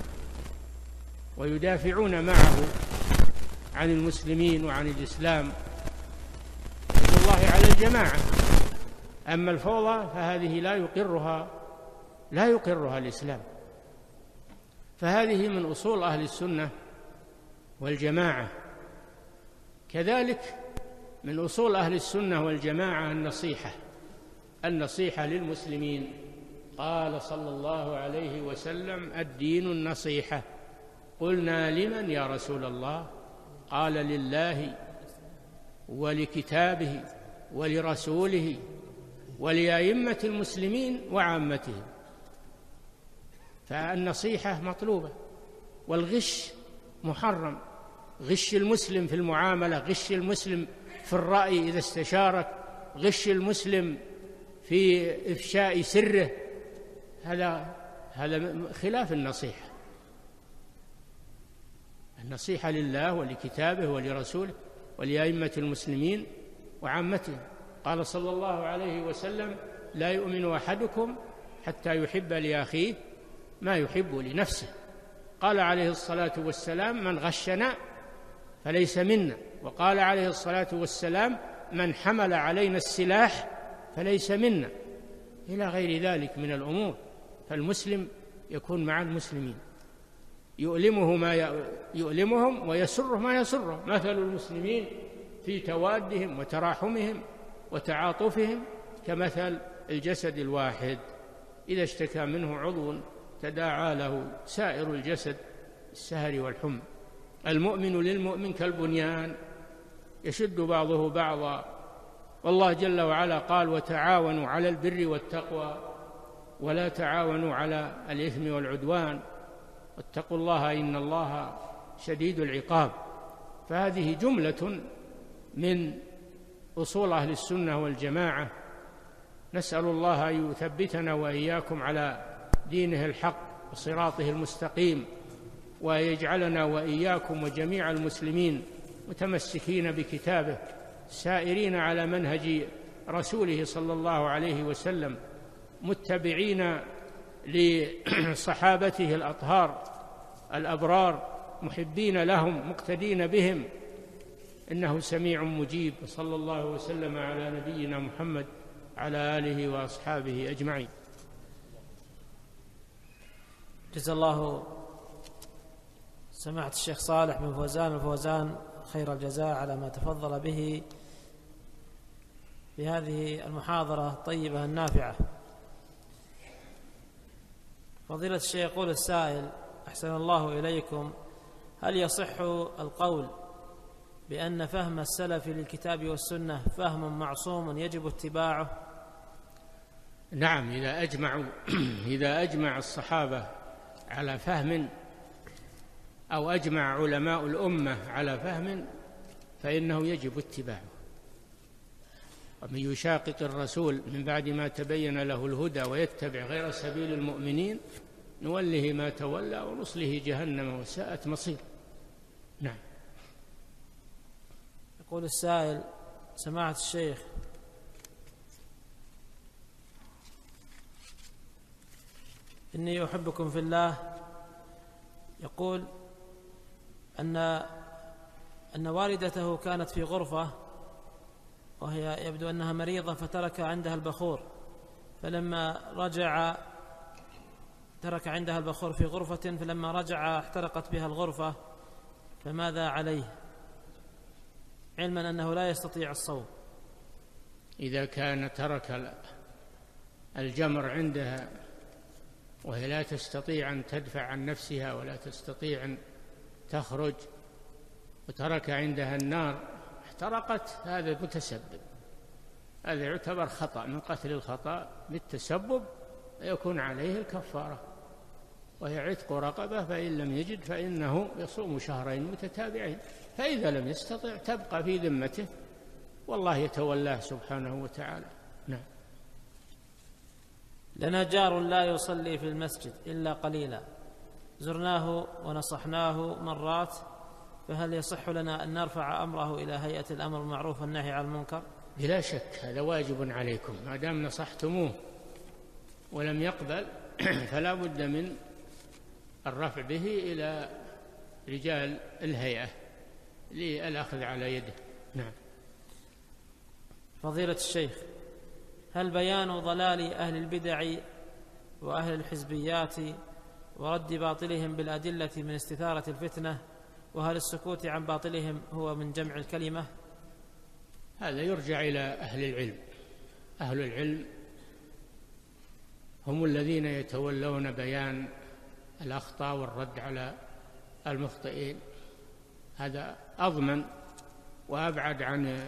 ويدافعون معه عن المسلمين وعن الإسلام، حق الله على الجماعة. أما الفوضى فهذه لا يقرها الإسلام. فهذه من أصول أهل السنة والجماعة. كذلك من أصول أهل السنة والجماعة النصيحة للمسلمين. قال صلى الله عليه وسلم: الدين النصيحة. قلنا: لمن يا رسول الله؟ قال: لله ولكتابه ولرسوله ولأئمة المسلمين وعامتهم. فالنصيحة مطلوبة، والغش محرم. غش المسلم في المعاملة، غش المسلم في الرأي إذا استشارك، غش المسلم في إفشاء سره، هذا خلاف النصيحة. النصيحة لله ولكتابه ولرسوله ولأئمة المسلمين وعامتهم. قال صلى الله عليه وسلم: لا يؤمن أحدكم حتى يحب لأخيه ما يحب لنفسه. قال عليه الصلاة والسلام: من غشنا فليس منا. وقال عليه الصلاة والسلام: من حمل علينا السلاح فليس منا، إلى غير ذلك من الأمور. فالمسلم يكون مع المسلمين، يؤلمه ما يؤلمهم ويسره ما يسره. مثل المسلمين في توادهم وتراحمهم وتعاطفهم كمثل الجسد الواحد، إذا اشتكى منه عضو تداعى له سائر الجسد السهر والحمى. المؤمن للمؤمن كالبنيان يشد بعضه بعضا. والله جل وعلا قال: وتعاونوا على البر والتقوى ولا تعاونوا على الإثم والعدوان واتقوا الله إن الله شديد العقاب. فهذه جملة من أصول أهل السنة والجماعة. نسأل الله أن يثبتنا وإياكم على دينه الحق وصراطه المستقيم، ويجعلنا وإياكم وجميع المسلمين متمسكين بكتابه، سائرين على منهج رسوله صلى الله عليه وسلم، متبعين لصحابته الأطهار الأبرار، محبين لهم مقتدين بهم، إنه سميع مجيب. صلى الله وسلم على نبينا محمد على آله وأصحابه أجمعين. جزا الله سماحة الشيخ صالح بن فوزان الفوزان خير الجزاء على ما تفضل به بهذه المحاضرة الطيبة النافعة. فضيلة الشيخ يقول السائل: أحسن الله إليكم، هل يصح القول بأن فهم السلف للكتاب والسنة فهم معصوم يجب اتباعه؟ نعم، إذا أجمع الصحابة على فهم أو أجمع علماء الأمة على فهم فإنه يجب اتباعه. ومن يشاقق الرسول من بعد ما تبين له الهدى ويتبع غير سبيل المؤمنين نوله ما تولى ونصله جهنم وساءت مصير. نعم. يقول السائل: سماحة الشيخ، إني أحبكم في الله. يقول أن والدته كانت في غرفة وهي يبدو أنها مريضة فترك عندها البخور، فلما رجع ترك عندها البخور في غرفة، فلما رجع احترقت بها الغرفة، فماذا عليه علما أنه لا يستطيع الصوم؟ إذا كان ترك الجمر عندها وهي لا تستطيع أن تدفع عن نفسها ولا تستطيع أن تخرج، وترك عندها النار احترقت، هذا متسبب، هذا يعتبر خطأ من قتل الخطأ بالتسبب، يكون عليه الكفارة وهي عتق رقبة، فإن لم يجد فإنه يصوم شهرين متتابعين، فإذا لم يستطع تبقى في ذمته والله يتولاه سبحانه وتعالى. نعم. لنا جار لا يصلي في المسجد إلا قليلا، زرناه ونصحناه مرات، فهل يصح لنا أن نرفع أمره إلى هيئة الأمر بالمعروف والنهي عن المنكر؟ بلا شك هذا واجب عليكم، ما دام نصحتموه ولم يقبل فلا بد من الرفع به إلى رجال الهيئة للأخذ على يده. نعم. فضيلة الشيخ، هل بيان ضلال أهل البدع وأهل الحزبيات ورد باطلهم بالأدلة من استثارة الفتنة، وهل السكوت عن باطلهم هو من جمع الكلمة؟ هذا يرجع إلى أهل العلم. أهل العلم هم الذين يتولون بيان الأخطاء والرد على المخطئين، هذا أضمن وأبعد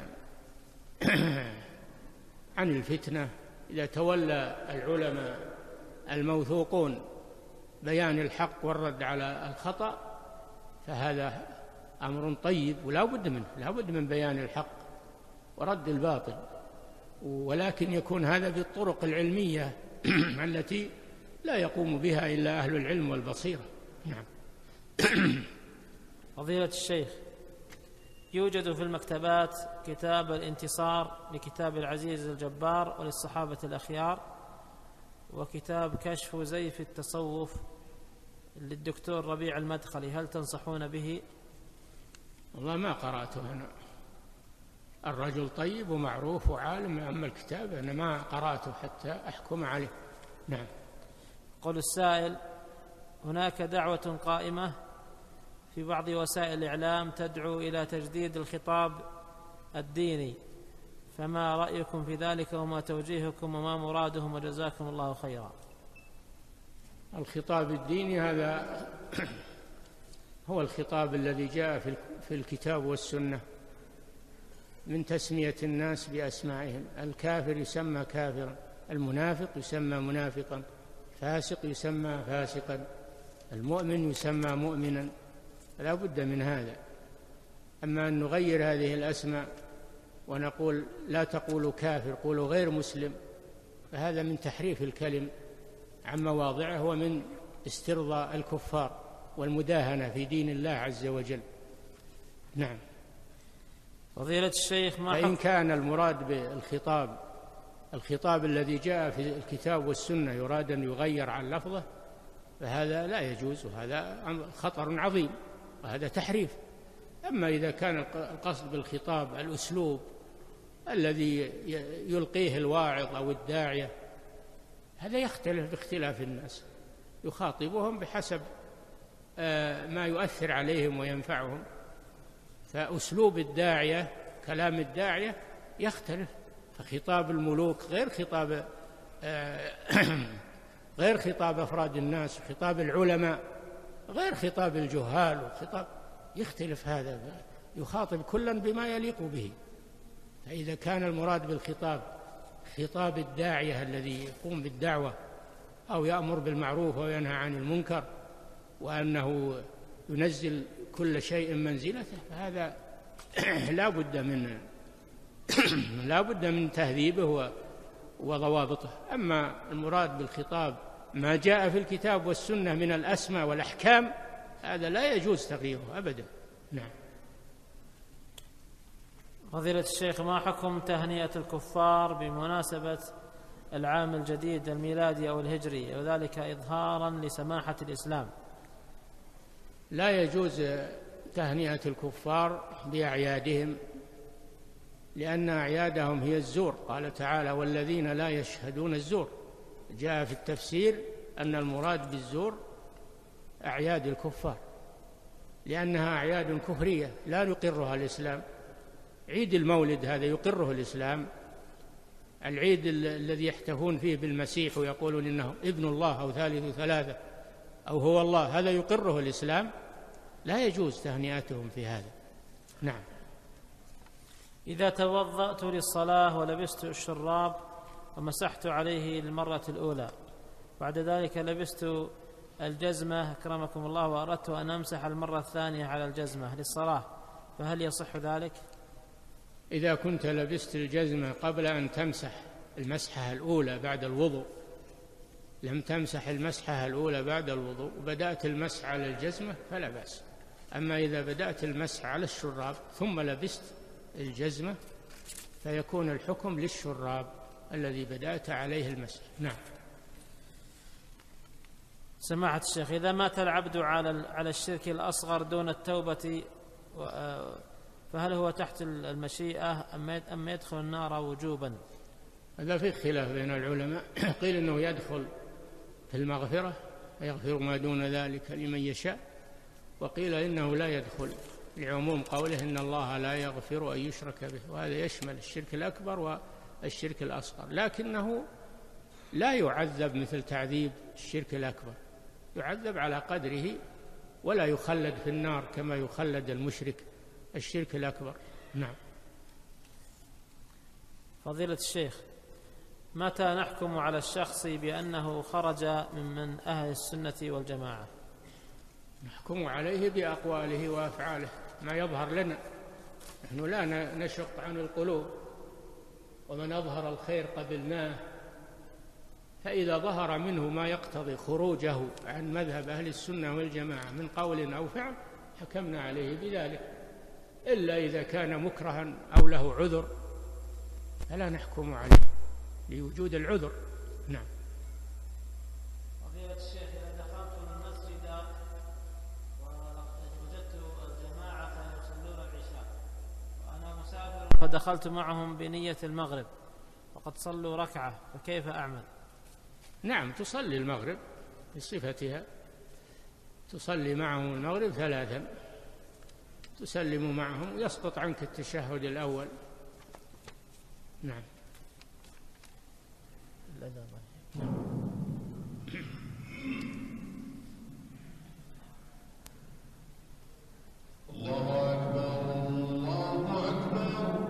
عن الفتنة. إذا تولى العلماء الموثوقون بيان الحق والرد على الخطأ فهذا أمر طيب ولا بد منه، لا بد من بيان الحق ورد الباطل، ولكن يكون هذا بالطرق العلمية التي لا يقوم بها إلا أهل العلم والبصيرة. نعم. فضيلة الشيخ، يوجد في المكتبات كتاب الانتصار لكتاب العزيز الجبار وللصحابة الأخيار، وكتاب كشف زيف التصوف للدكتور ربيع المدخلي، هل تنصحون به؟ والله ما قرأته أنا، الرجل طيب ومعروف وعالم، أما الكتاب أنا ما قرأته حتى أحكم عليه. نعم. قل السائل: هناك دعوة قائمة في بعض وسائل الإعلام تدعو إلى تجديد الخطاب الديني، فما رأيكم في ذلك وما توجيهكم وما مرادهم، وجزاكم الله خيرا؟ الخطاب الديني هذا هو الخطاب الذي جاء في الكتاب والسنة من تسمية الناس بأسمائهم، الكافر يسمى كافرا، المنافق يسمى منافقا، فاسق يسمى فاسقا، المؤمن يسمى مؤمنا، لا بد من هذا. أما أن نغير هذه الأسماء ونقول لا تقولوا كافر قولوا غير مسلم، فهذا من تحريف الكلم عن مواضعه ومن استرضاء الكفار والمداهنة في دين الله عز وجل. نعم. فضيلة الشيخ، فإن كان المراد الخطاب الذي جاء في الكتاب والسنة يراد أن يغير عن لفظه فهذا لا يجوز، وهذا خطر عظيم وهذا تحريف. أما إذا كان القصد بالخطاب الأسلوب الذي يلقيه الواعظ أو الداعية، هذا يختلف باختلاف الناس، يخاطبهم بحسب ما يؤثر عليهم وينفعهم، فأسلوب الداعية كلام الداعية يختلف، فخطاب الملوك غير خطاب أفراد الناس، خطاب العلماء غير خطاب الجهال، وخطاب يختلف، هذا يخاطب كلا بما يليق به. فإذا كان المراد بالخطاب خطاب الداعية الذي يقوم بالدعوة أو يأمر بالمعروف وينهى عن المنكر وأنه ينزل كل شيء منزلته، فهذا لا بد من تهذيبه وضوابطه. أما المراد بالخطاب ما جاء في الكتاب والسنة من الأسماء والأحكام هذا لا يجوز تغييره أبدا. نعم. فضيلة الشيخ، ما حكم تهنئة الكفار بمناسبة العام الجديد الميلادي أو الهجري، وذلك إظهارا لسماحة الإسلام؟ لا يجوز تهنئة الكفار بأعيادهم لأن أعيادهم هي الزور. قال تعالى: والذين لا يشهدون الزور. جاء في التفسير أن المراد بالزور أعياد الكفار، لأنها أعياد كفرية لا يقرها الإسلام. عيد المولد هذا يقره الإسلام، العيد الذي يحتفون فيه بالمسيح ويقولون إنه ابن الله أو ثالث ثلاثة أو هو الله، هذا يقره الإسلام، لا يجوز تهنئتهم في هذا. نعم. إذا توضأت للصلاة ولبست الشراب ومسحت عليه للمرة الأولى، بعد ذلك لبست الجزمة أكرمكم الله وأردت أن أمسح المرة الثانية على الجزمة للصلاة، فهل يصح ذلك؟ إذا كنت لبست الجزمة قبل أن تمسح المسحة الأولى بعد الوضوء، لم تمسح المسحة الأولى بعد الوضوء وبدأت المسح على الجزمة فلا بأس. أما إذا بدأت المسح على الشراب ثم لبست الجزمة فيكون الحكم للشراب الذي بدأت عليه المسح. نعم. سماحة الشيخ، إذا مات العبد على الشرك الأصغر دون التوبة فهل هو تحت المشيئة أم يدخل النار وجوبا؟ هذا فيه خلاف بين العلماء. قيل إنه يدخل في المغفرة ويغفر ما دون ذلك لمن يشاء، وقيل إنه لا يدخل لعموم قوله إن الله لا يغفر أن يشرك به، وهذا يشمل الشرك الأكبر والشرك الأصغر، لكنه لا يعذب مثل تعذيب الشرك الأكبر، يعذب على قدره ولا يخلد في النار كما يخلد المشرك الشرك الأكبر. نعم. فضيلة الشيخ، متى نحكم على الشخص بأنه خرج من أهل السنة والجماعة؟ نحكم عليه بأقواله وأفعاله ما يظهر لنا، نحن لا نشق عن القلوب، ومن أظهر الخير قبلناه، فإذا ظهر منه ما يقتضي خروجه عن مذهب أهل السنة والجماعة من قول أو فعل حكمنا عليه بذلك، إلا إذا كان مكرها أو له عذر فلا نحكم عليه لوجود العذر. نعم. فضيلة الشيخ، إذا دخلت المسجد ووجدت الجماعة يصلون العشاء وأنا مسافر فدخلت معهم بنية المغرب وقد صلوا ركعة، فكيف أعمل؟ نعم، تصلي المغرب بصفتها، تصلي معهم المغرب 3، تسلم معهم ويسقط عنك التشهد الأول. نعم. الله أكبر الله أكبر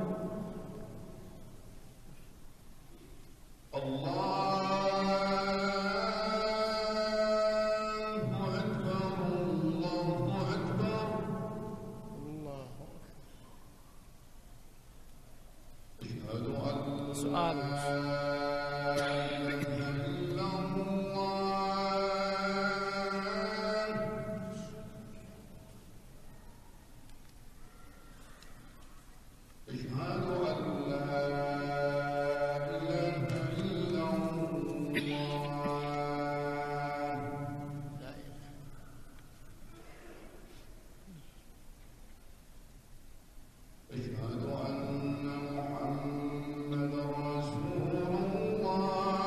أشهد أن محمد رسول الله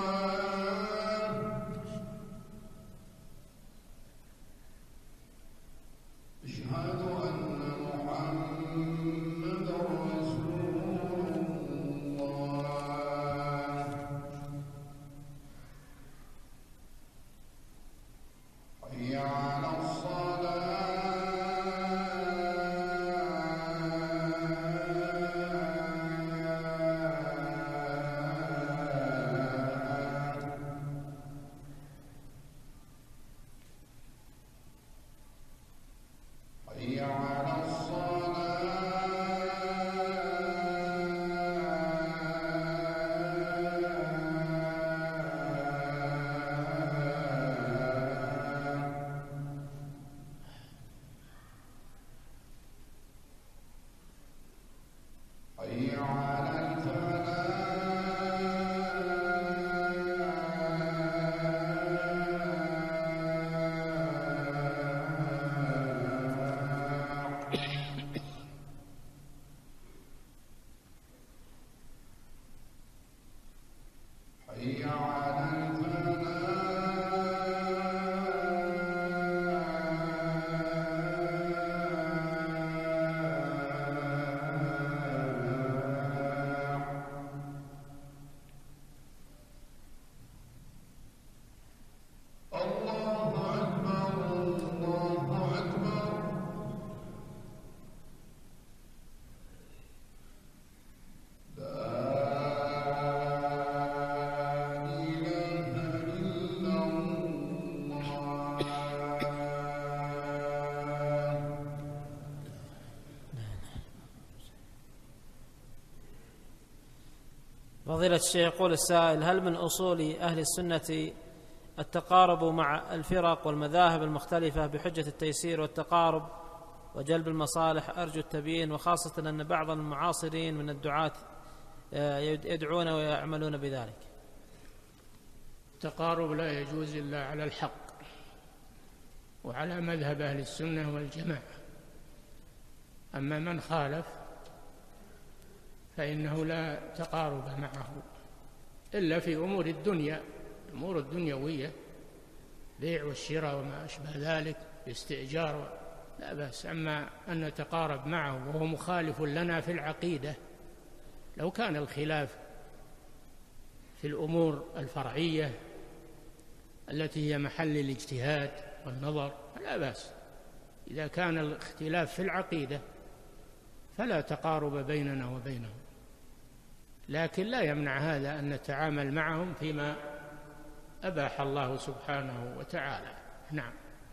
فضيلة الشيخ يقول السائل: هل من أصول أهل السنة التقارب مع الفرق والمذاهب المختلفة بحجة التيسير والتقارب وجلب المصالح؟ أرجو التبيين، وخاصة أن بعض المعاصرين من الدعاة يدعون ويعملون بذلك. التقارب لا يجوز إلا على الحق وعلى مذهب أهل السنة والجماعة. أما من خالف فإنه لا تقارب معه إلا في أمور الدنيا، الأمور الدنيوية، بيع والشراء وما أشبه ذلك، باستئجار لا بأس. أما أن نتقارب معه وهو مخالف لنا في العقيدة، لو كان الخلاف في الأمور الفرعية التي هي محل الاجتهاد والنظر لا بأس. إذا كان الاختلاف في العقيدة فلا تقارب بيننا وبينهم، لكن لا يمنع هذا أن نتعامل معهم فيما أباح الله سبحانه وتعالى. نعم.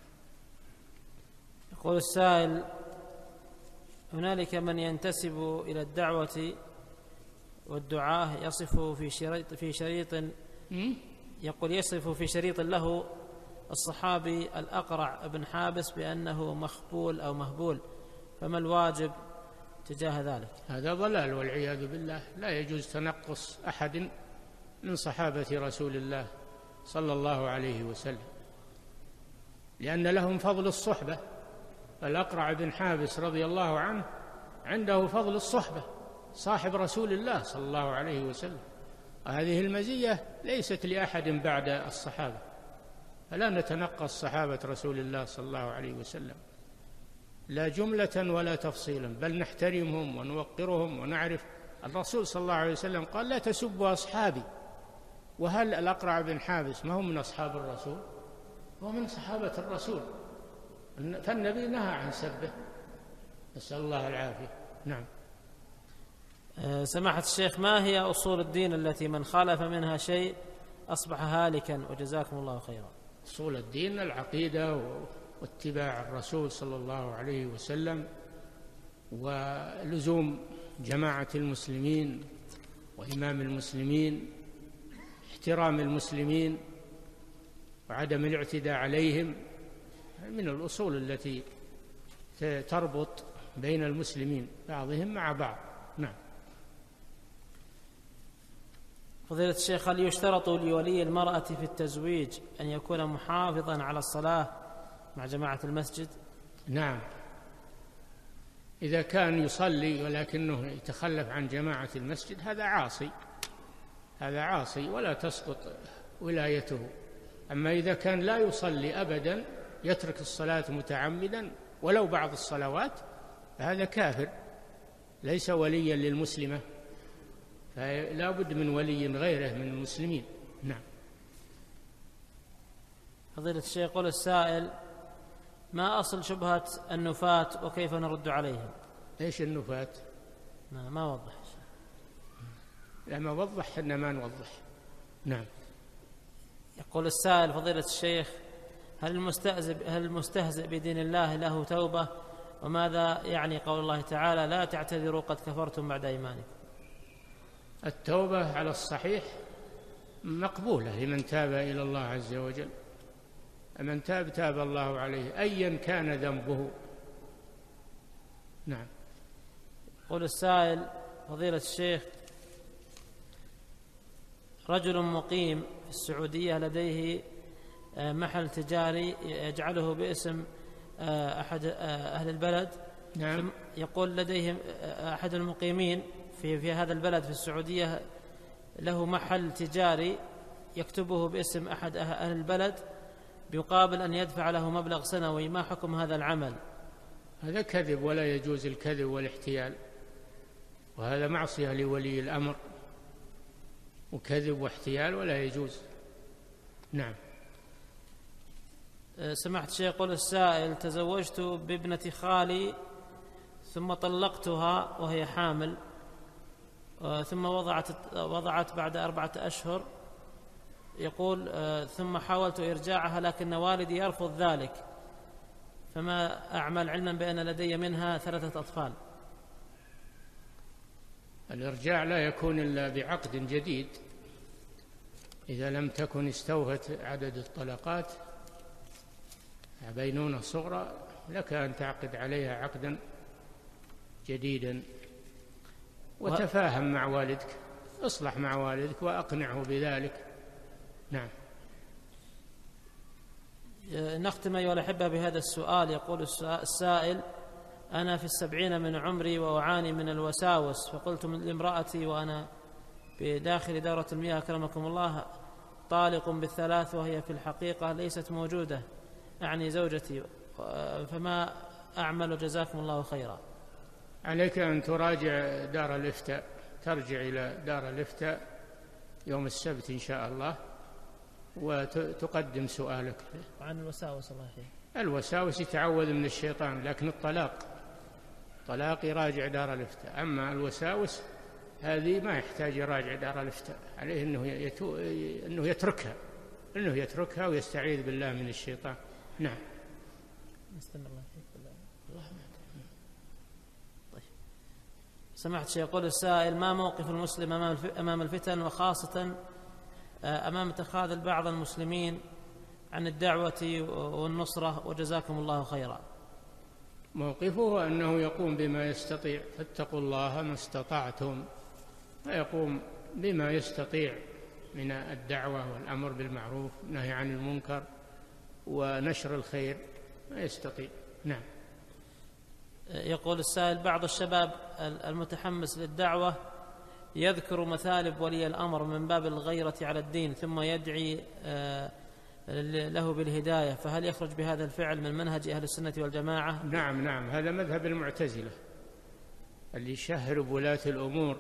يقول السائل: هنالك من ينتسب إلى الدعوة والدعاة يصف في شريط يقول يصف في شريط له الصحابي الأقرع بن حابس بأنه مخبول أو مهبول، فما الواجب تجاه ذلك؟ هذا ضلال والعياذ بالله. لا يجوز تنقص أحد من صحابة رسول الله صلى الله عليه وسلم، لأن لهم فضل الصحبة. الأقرع بن حابس رضي الله عنه عنده فضل الصحبة، صاحب رسول الله صلى الله عليه وسلم. هذه المزية ليست لأحد بعد الصحابة، فلا نتنقص صحابة رسول الله صلى الله عليه وسلم لا جملة ولا تفصيلا، بل نحترمهم ونوقرهم ونعرف. الرسول صلى الله عليه وسلم قال: لا تسبوا أصحابي. وهل الأقرع بن حابس ما هو من أصحاب الرسول؟ هو من صحابة الرسول، فالنبي نهى عن سبه، نسأل الله العافية. نعم. سماحة الشيخ، ما هي أصول الدين التي من خالف منها شيء أصبح هالكا؟ وجزاكم الله خيرا. أصول الدين العقيدة واتباع الرسول صلى الله عليه وسلم، ولزوم جماعة المسلمين وإمام المسلمين، احترام المسلمين وعدم الاعتداء عليهم، من الأصول التي تربط بين المسلمين بعضهم مع بعض. نعم. فضيلة الشيخ: هل يشترط لولي المرأة في التزويج أن يكون محافظا على الصلاة مع جماعة المسجد؟ نعم، إذا كان يصلي ولكنه يتخلف عن جماعة المسجد هذا عاصي ولا تسقط ولايته. أما إذا كان لا يصلي أبدا، يترك الصلاة متعمدا ولو بعض الصلوات، فهذا كافر ليس وليا للمسلمة، فلا بد من ولي غيره من المسلمين. نعم. فضيلة الشيخ يقول السائل: ما أصل شبهة النفاة وكيف نرد عليهم؟ إيش النفاة؟ ما وضح. لما وضح إحنا ما نوضح. نعم. يقول السائل: فضيلة الشيخ، هل المستهزئ بدين الله له توبة؟ وماذا يعني قول الله تعالى: لا تعتذروا قد كفرتم بعد إيمانكم؟ التوبة على الصحيح مقبولة لمن تاب إلى الله عز وجل. من تاب الله عليه أيا كان ذنبه. نعم. يقول السائل: فضيلة الشيخ، رجل مقيم في السعودية لديه محل تجاري يجعله باسم أحد أهل البلد. نعم. يقول لديه أحد المقيمين في هذا البلد في السعودية له محل تجاري يكتبه باسم أحد أهل البلد بيقابل أن يدفع له مبلغ سنوي، ما حكم هذا العمل؟ هذا كذب، ولا يجوز الكذب والاحتيال، وهذا معصية لولي الأمر، وكذب واحتيال ولا يجوز. نعم. سمعت الشيخ يقول السائل: تزوجت بابنة خالي ثم طلقتها وهي حامل، ثم وضعت بعد 4 أشهر. يقول: ثم حاولت إرجاعها لكن والدي يرفض ذلك، فما أعمل علما بأن لدي منها 3 أطفال؟ الإرجاع لا يكون إلا بعقد جديد. إذا لم تكن استوفت عدد الطلقات بينونة صغرى لك أن تعقد عليها عقدا جديدا، وتفاهم مع والدك، اصلح مع والدك وأقنعه بذلك. نعم. نختم أيها الأحبة بهذا السؤال. يقول السائل: أنا في 70 من عمري وأعاني من الوساوس، فقلت لامرأتي وأنا بداخل دورة المياه أكرمكم الله: طالق بالثلاث، وهي في الحقيقة ليست موجودة، أعني زوجتي، فما أعمل جزاكم الله خيرا؟ عليك أن تراجع دار الإفتاء، ترجع إلى دار الإفتاء يوم السبت إن شاء الله وتقدم سؤالك. عن الوساوس الله يحفظك. الوساوس يتعوذ من الشيطان، لكن الطلاق يراجع دار الإفتاء. أما الوساوس هذه ما يحتاج يراجع دار الإفتاء، عليه أنه يتركها ويستعيذ بالله من الشيطان. نعم. نستمر الله فيك. طيب. سمعت شيء يقول السائل: ما موقف المسلم أمام الفتن، وخاصة أمام اتخاذ بعض المسلمين عن الدعوة والنصرة، وجزاكم الله خيرا؟ موقفه أنه يقوم بما يستطيع، فاتقوا الله ما استطعتم، فيقوم بما يستطيع من الدعوة والأمر بالمعروف والنهي عن المنكر ونشر الخير ما يستطيع. نعم. يقول السائل: بعض الشباب المتحمس للدعوة يذكر مثالب ولي الأمر من باب الغيرة على الدين، ثم يدعي له بالهداية، فهل يخرج بهذا الفعل من منهج أهل السنة والجماعة؟ نعم، هذا مذهب المعتزلة، اللي يشهر بولاة الأمور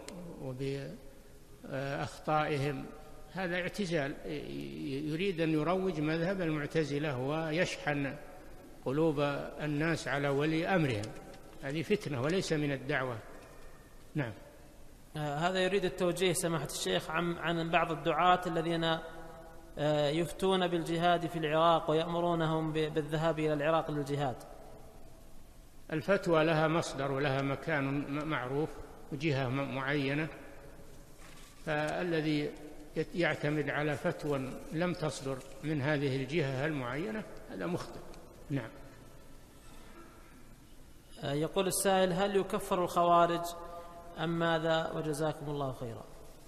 وبأخطائهم، هذا اعتزال، يريد أن يروج مذهب المعتزلة ويشحن قلوب الناس على ولي أمرهم، هذه فتنة وليس من الدعوة. نعم. هذا يريد التوجيه سماحة الشيخ عن بعض الدعاة الذين يفتون بالجهاد في العراق ويأمرونهم بالذهاب إلى العراق للجهاد. الفتوى لها مصدر ولها مكان معروف وجهة معينة، فالذي يعتمد على فتوى لم تصدر من هذه الجهة المعينة هذا مخطئ. نعم. يقول السائل: هل يكفر الخوارج أم ماذا؟ وجزاكم الله خيرا.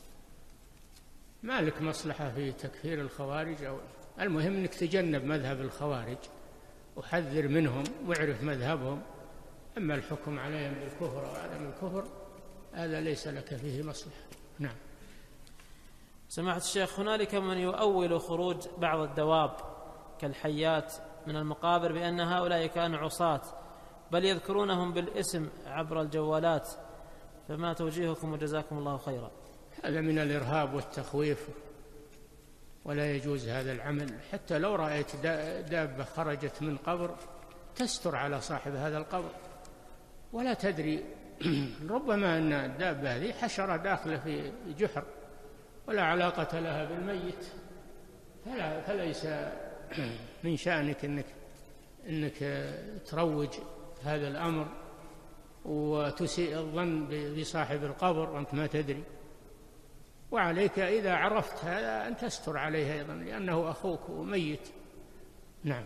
ما لك مصلحة في تكفير الخوارج، المهم أنك تجنب مذهب الخوارج وحذر منهم واعرف مذهبهم. أما الحكم عليهم بالكفر أو عدم الكفر هذا ليس لك فيه مصلحة. نعم. سماحة الشيخ، هنالك من يؤول خروج بعض الدواب كالحيات من المقابر بأن هؤلاء كانوا عصاة، بل يذكرونهم بالاسم عبر الجوالات، فما توجيهكم وجزاكم الله خيرا؟ هذا من الإرهاب والتخويف، ولا يجوز هذا العمل. حتى لو رأيت دابة خرجت من قبر تستر على صاحب هذا القبر، ولا تدري ربما أن الدابة هذه حشرة داخلة في جحر ولا علاقة لها بالميت، فليس من شأنك أنك تروج هذا الأمر وتسيء الظن بصاحب القبر وأنت ما تدري. وعليك إذا عرفت هذا أن تستر عليه أيضا، لأنه أخوك وميت. نعم.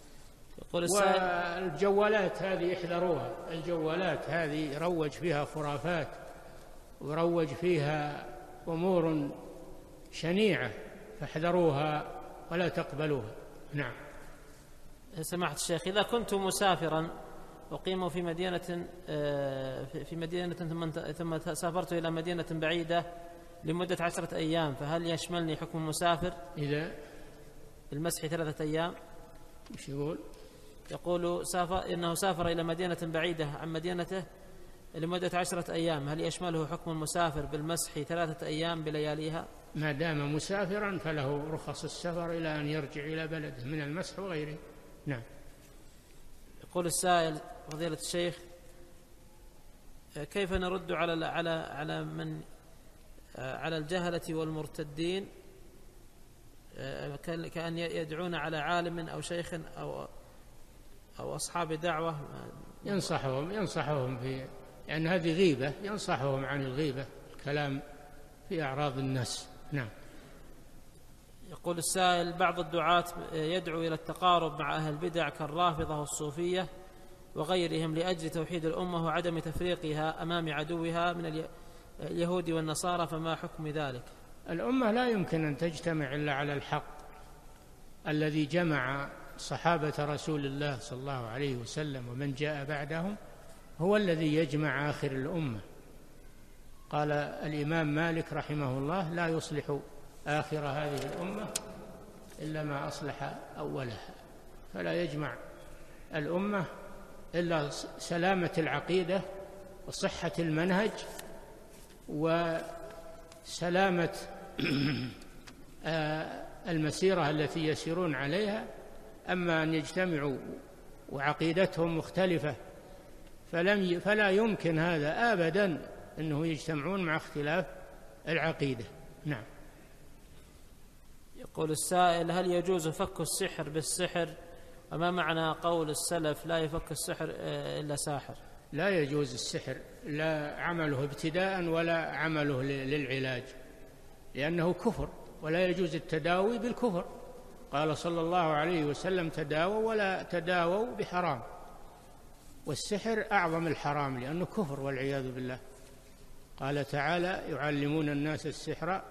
والجوالات هذه احذروها، الجوالات هذه يروج فيها خرافات ويروج فيها أمور شنيعة، فاحذروها ولا تقبلوها. نعم. سماحة الشيخ، إذا كنت مسافرا أقيم في مدينة ثم سافرت إلى مدينة بعيدة لمدة 10 أيام، فهل يشملني حكم المسافر إذا المسح 3 أيام؟ مش يقول إنه سافر إلى مدينة بعيدة عن مدينته لمدة 10 أيام، هل يشمله حكم المسافر بالمسح 3 أيام بلياليها؟ ما دام مسافرا فله رخص السفر إلى أن يرجع إلى بلده من المسح وغيره. نعم. يقول السائل: فضيلة الشيخ، كيف نرد على الجهلة والمرتدين كأن يدعون على عالم أو شيخ أو أصحاب دعوة؟ ينصحهم يعني هذه غيبة، ينصحهم عن الغيبة والكلام في أعراض الناس. نعم. يقول السائل: بعض الدعاة يدعو إلى التقارب مع أهل البدع كالرافضة والصوفية وغيرهم لأجل توحيد الأمة وعدم تفريقها أمام عدوها من اليهود والنصارى، فما حكم ذلك؟ الأمة لا يمكن أن تجتمع إلا على الحق الذي جمع صحابة رسول الله صلى الله عليه وسلم ومن جاء بعدهم، هو الذي يجمع آخر الأمة. قال الإمام مالك رحمه الله: لا يصلح آخر هذه الأمة إلا ما أصلح أولها. فلا يجمع الأمة إلا سلامة العقيدة وصحة المنهج وسلامة المسيرة التي يسيرون عليها. أما أن يجتمعوا وعقيدتهم مختلفة فلا يمكن هذا أبدا أنه يجتمعون مع اختلاف العقيدة. نعم. يقول السائل: هل يجوز فك السحر بالسحر؟ وما معنى قول السلف: لا يفك السحر إلا ساحر؟ لا يجوز السحر، لا عمله ابتداء ولا عمله للعلاج، لأنه كفر، ولا يجوز التداوي بالكفر. قال صلى الله عليه وسلم: تداووا ولا تداووا بحرام. والسحر أعظم الحرام لأنه كفر والعياذ بالله. قال تعالى: يعلمون الناس السحر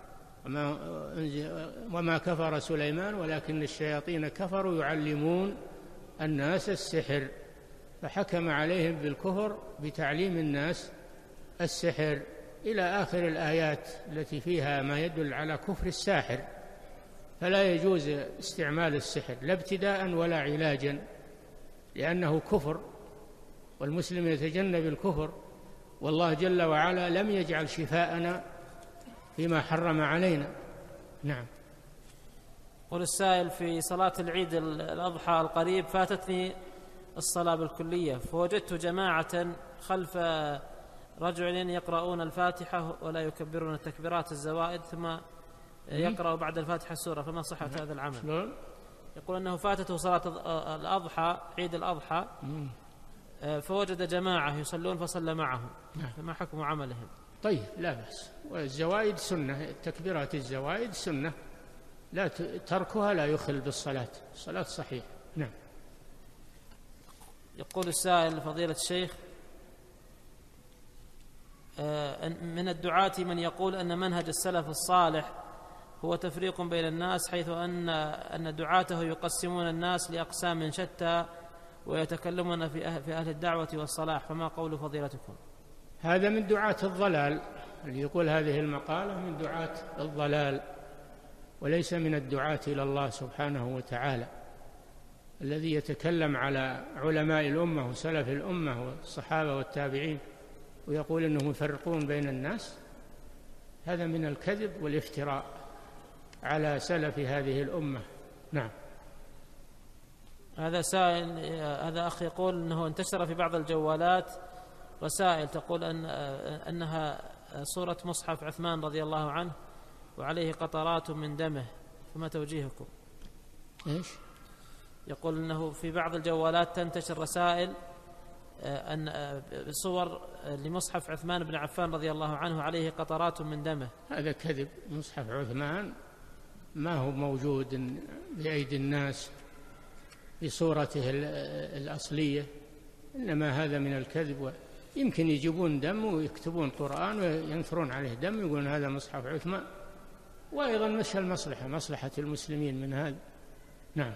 وما كفر سليمان ولكن الشياطين كفروا يعلمون الناس السحر، فحكم عليهم بالكفر بتعليم الناس السحر إلى آخر الآيات التي فيها ما يدل على كفر الساحر. فلا يجوز استعمال السحر لا ابتداء ولا علاجا، لأنه كفر، والمسلم يتجنب الكفر، والله جل وعلا لم يجعل شفاءنا فيما حرم علينا. نعم. قل السائل: في صلاة العيد الأضحى القريب فاتتني الصلاة بالكلية، فوجدت جماعة خلف رجل يقرؤون الفاتحة ولا يكبرون التكبيرات الزوائد، ثم يقرأ بعد الفاتحة السورة، فما صحة هذا العمل؟ يقول أنه فاتته صلاة الأضحى، عيد الأضحى، فوجد جماعة يصلون فصلى معهم، فما حكم عملهم؟ طيب، لا بأس. والزوائد سنة، تكبيرات الزوائد سنة، لا تركها لا يخل بالصلاة، الصلاة صحيح. نعم. يقول السائل: فضيلة الشيخ، من الدعاة من يقول أن منهج السلف الصالح هو تفريق بين الناس، حيث أن دعاته يقسمون الناس لأقسام شتى ويتكلمون في أهل الدعوة والصلاح، فما قول فضيلتكم؟ هذا من دعاة الضلال، اللي يقول هذه المقالة من دعاة الضلال، وليس من الدعاة إلى الله سبحانه وتعالى. الذي يتكلم على علماء الأمة وسلف الأمة والصحابة والتابعين ويقول أنهم يفرقون بين الناس، هذا من الكذب والافتراء على سلف هذه الأمة. نعم. هذا سائل، هذا أخ يقول أنه انتشر في بعض الجوالات رسائل تقول أنها صورة مصحف عثمان رضي الله عنه وعليه قطرات من دمه، فما توجيهكم؟ إيش؟ يقول أنه في بعض الجوالات تنتشر رسائل أن صور لمصحف عثمان بن عفان رضي الله عنه عليه قطرات من دمه. هذا كذب. مصحف عثمان ما هو موجود بأيدي الناس بصورته الأصلية، إنما هذا من الكذب. يمكن يجيبون دم ويكتبون قرآن وينثرون عليه دم يقولون هذا مصحف عثمان، وأيضا مش المصلحة، مصلحة المسلمين من هذا. نعم.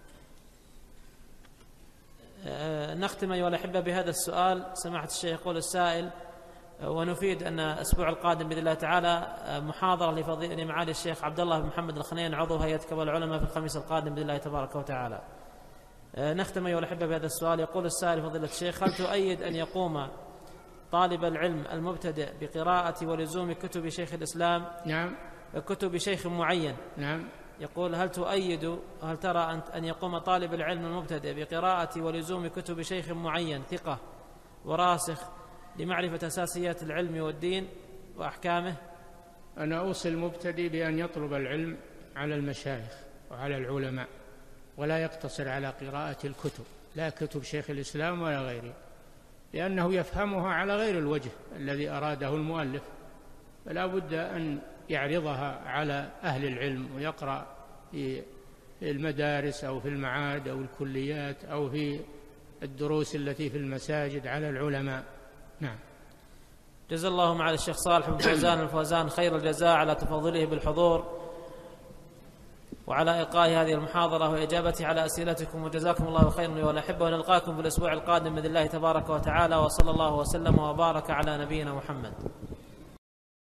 نختم أيها الأحبة بهذا السؤال. سماحة الشيخ يقول السائل: ونفيد أن الأسبوع القادم بإذن الله تعالى محاضرة لمعالي الشيخ عبد الله بن محمد الخنين عضو هيئة كبار العلماء في الخميس القادم بإذن الله تبارك وتعالى. نختم أيها الأحبة بهذا السؤال. يقول السائل: فضيلة الشيخ، هل تؤيد أن يقوم طالب العلم المبتدئ بقراءة ولزوم كتب شيخ الإسلام؟ نعم. كتب شيخ معين. نعم. يقول: هل تؤيد، هل ترى أن يقوم طالب العلم المبتدئ بقراءة ولزوم كتب شيخ معين ثقة وراسخ لمعرفة أساسيات العلم والدين وأحكامه؟ أنا أوصي المبتدئ بأن يطلب العلم على المشايخ وعلى العلماء، ولا يقتصر على قراءة الكتب، لا كتب شيخ الإسلام ولا غيره، لأنه يفهمها على غير الوجه الذي أراده المؤلف، فلا بد أن يعرضها على أهل العلم ويقرأ في المدارس أو في المعاهد أو الكليات أو في الدروس التي في المساجد على العلماء. نعم. جزا الله معالي الشيخ صالح بن فوزان الفوزان خير الجزاء على تفضله بالحضور وعلى إلقاء هذه المحاضرة وإجابته على أسئلتكم، وجزاكم الله خيرا. ونحب أن نلقاكم في الأسبوع القادم بإذن الله تبارك وتعالى، وصلى الله وسلم وبارك على نبينا محمد.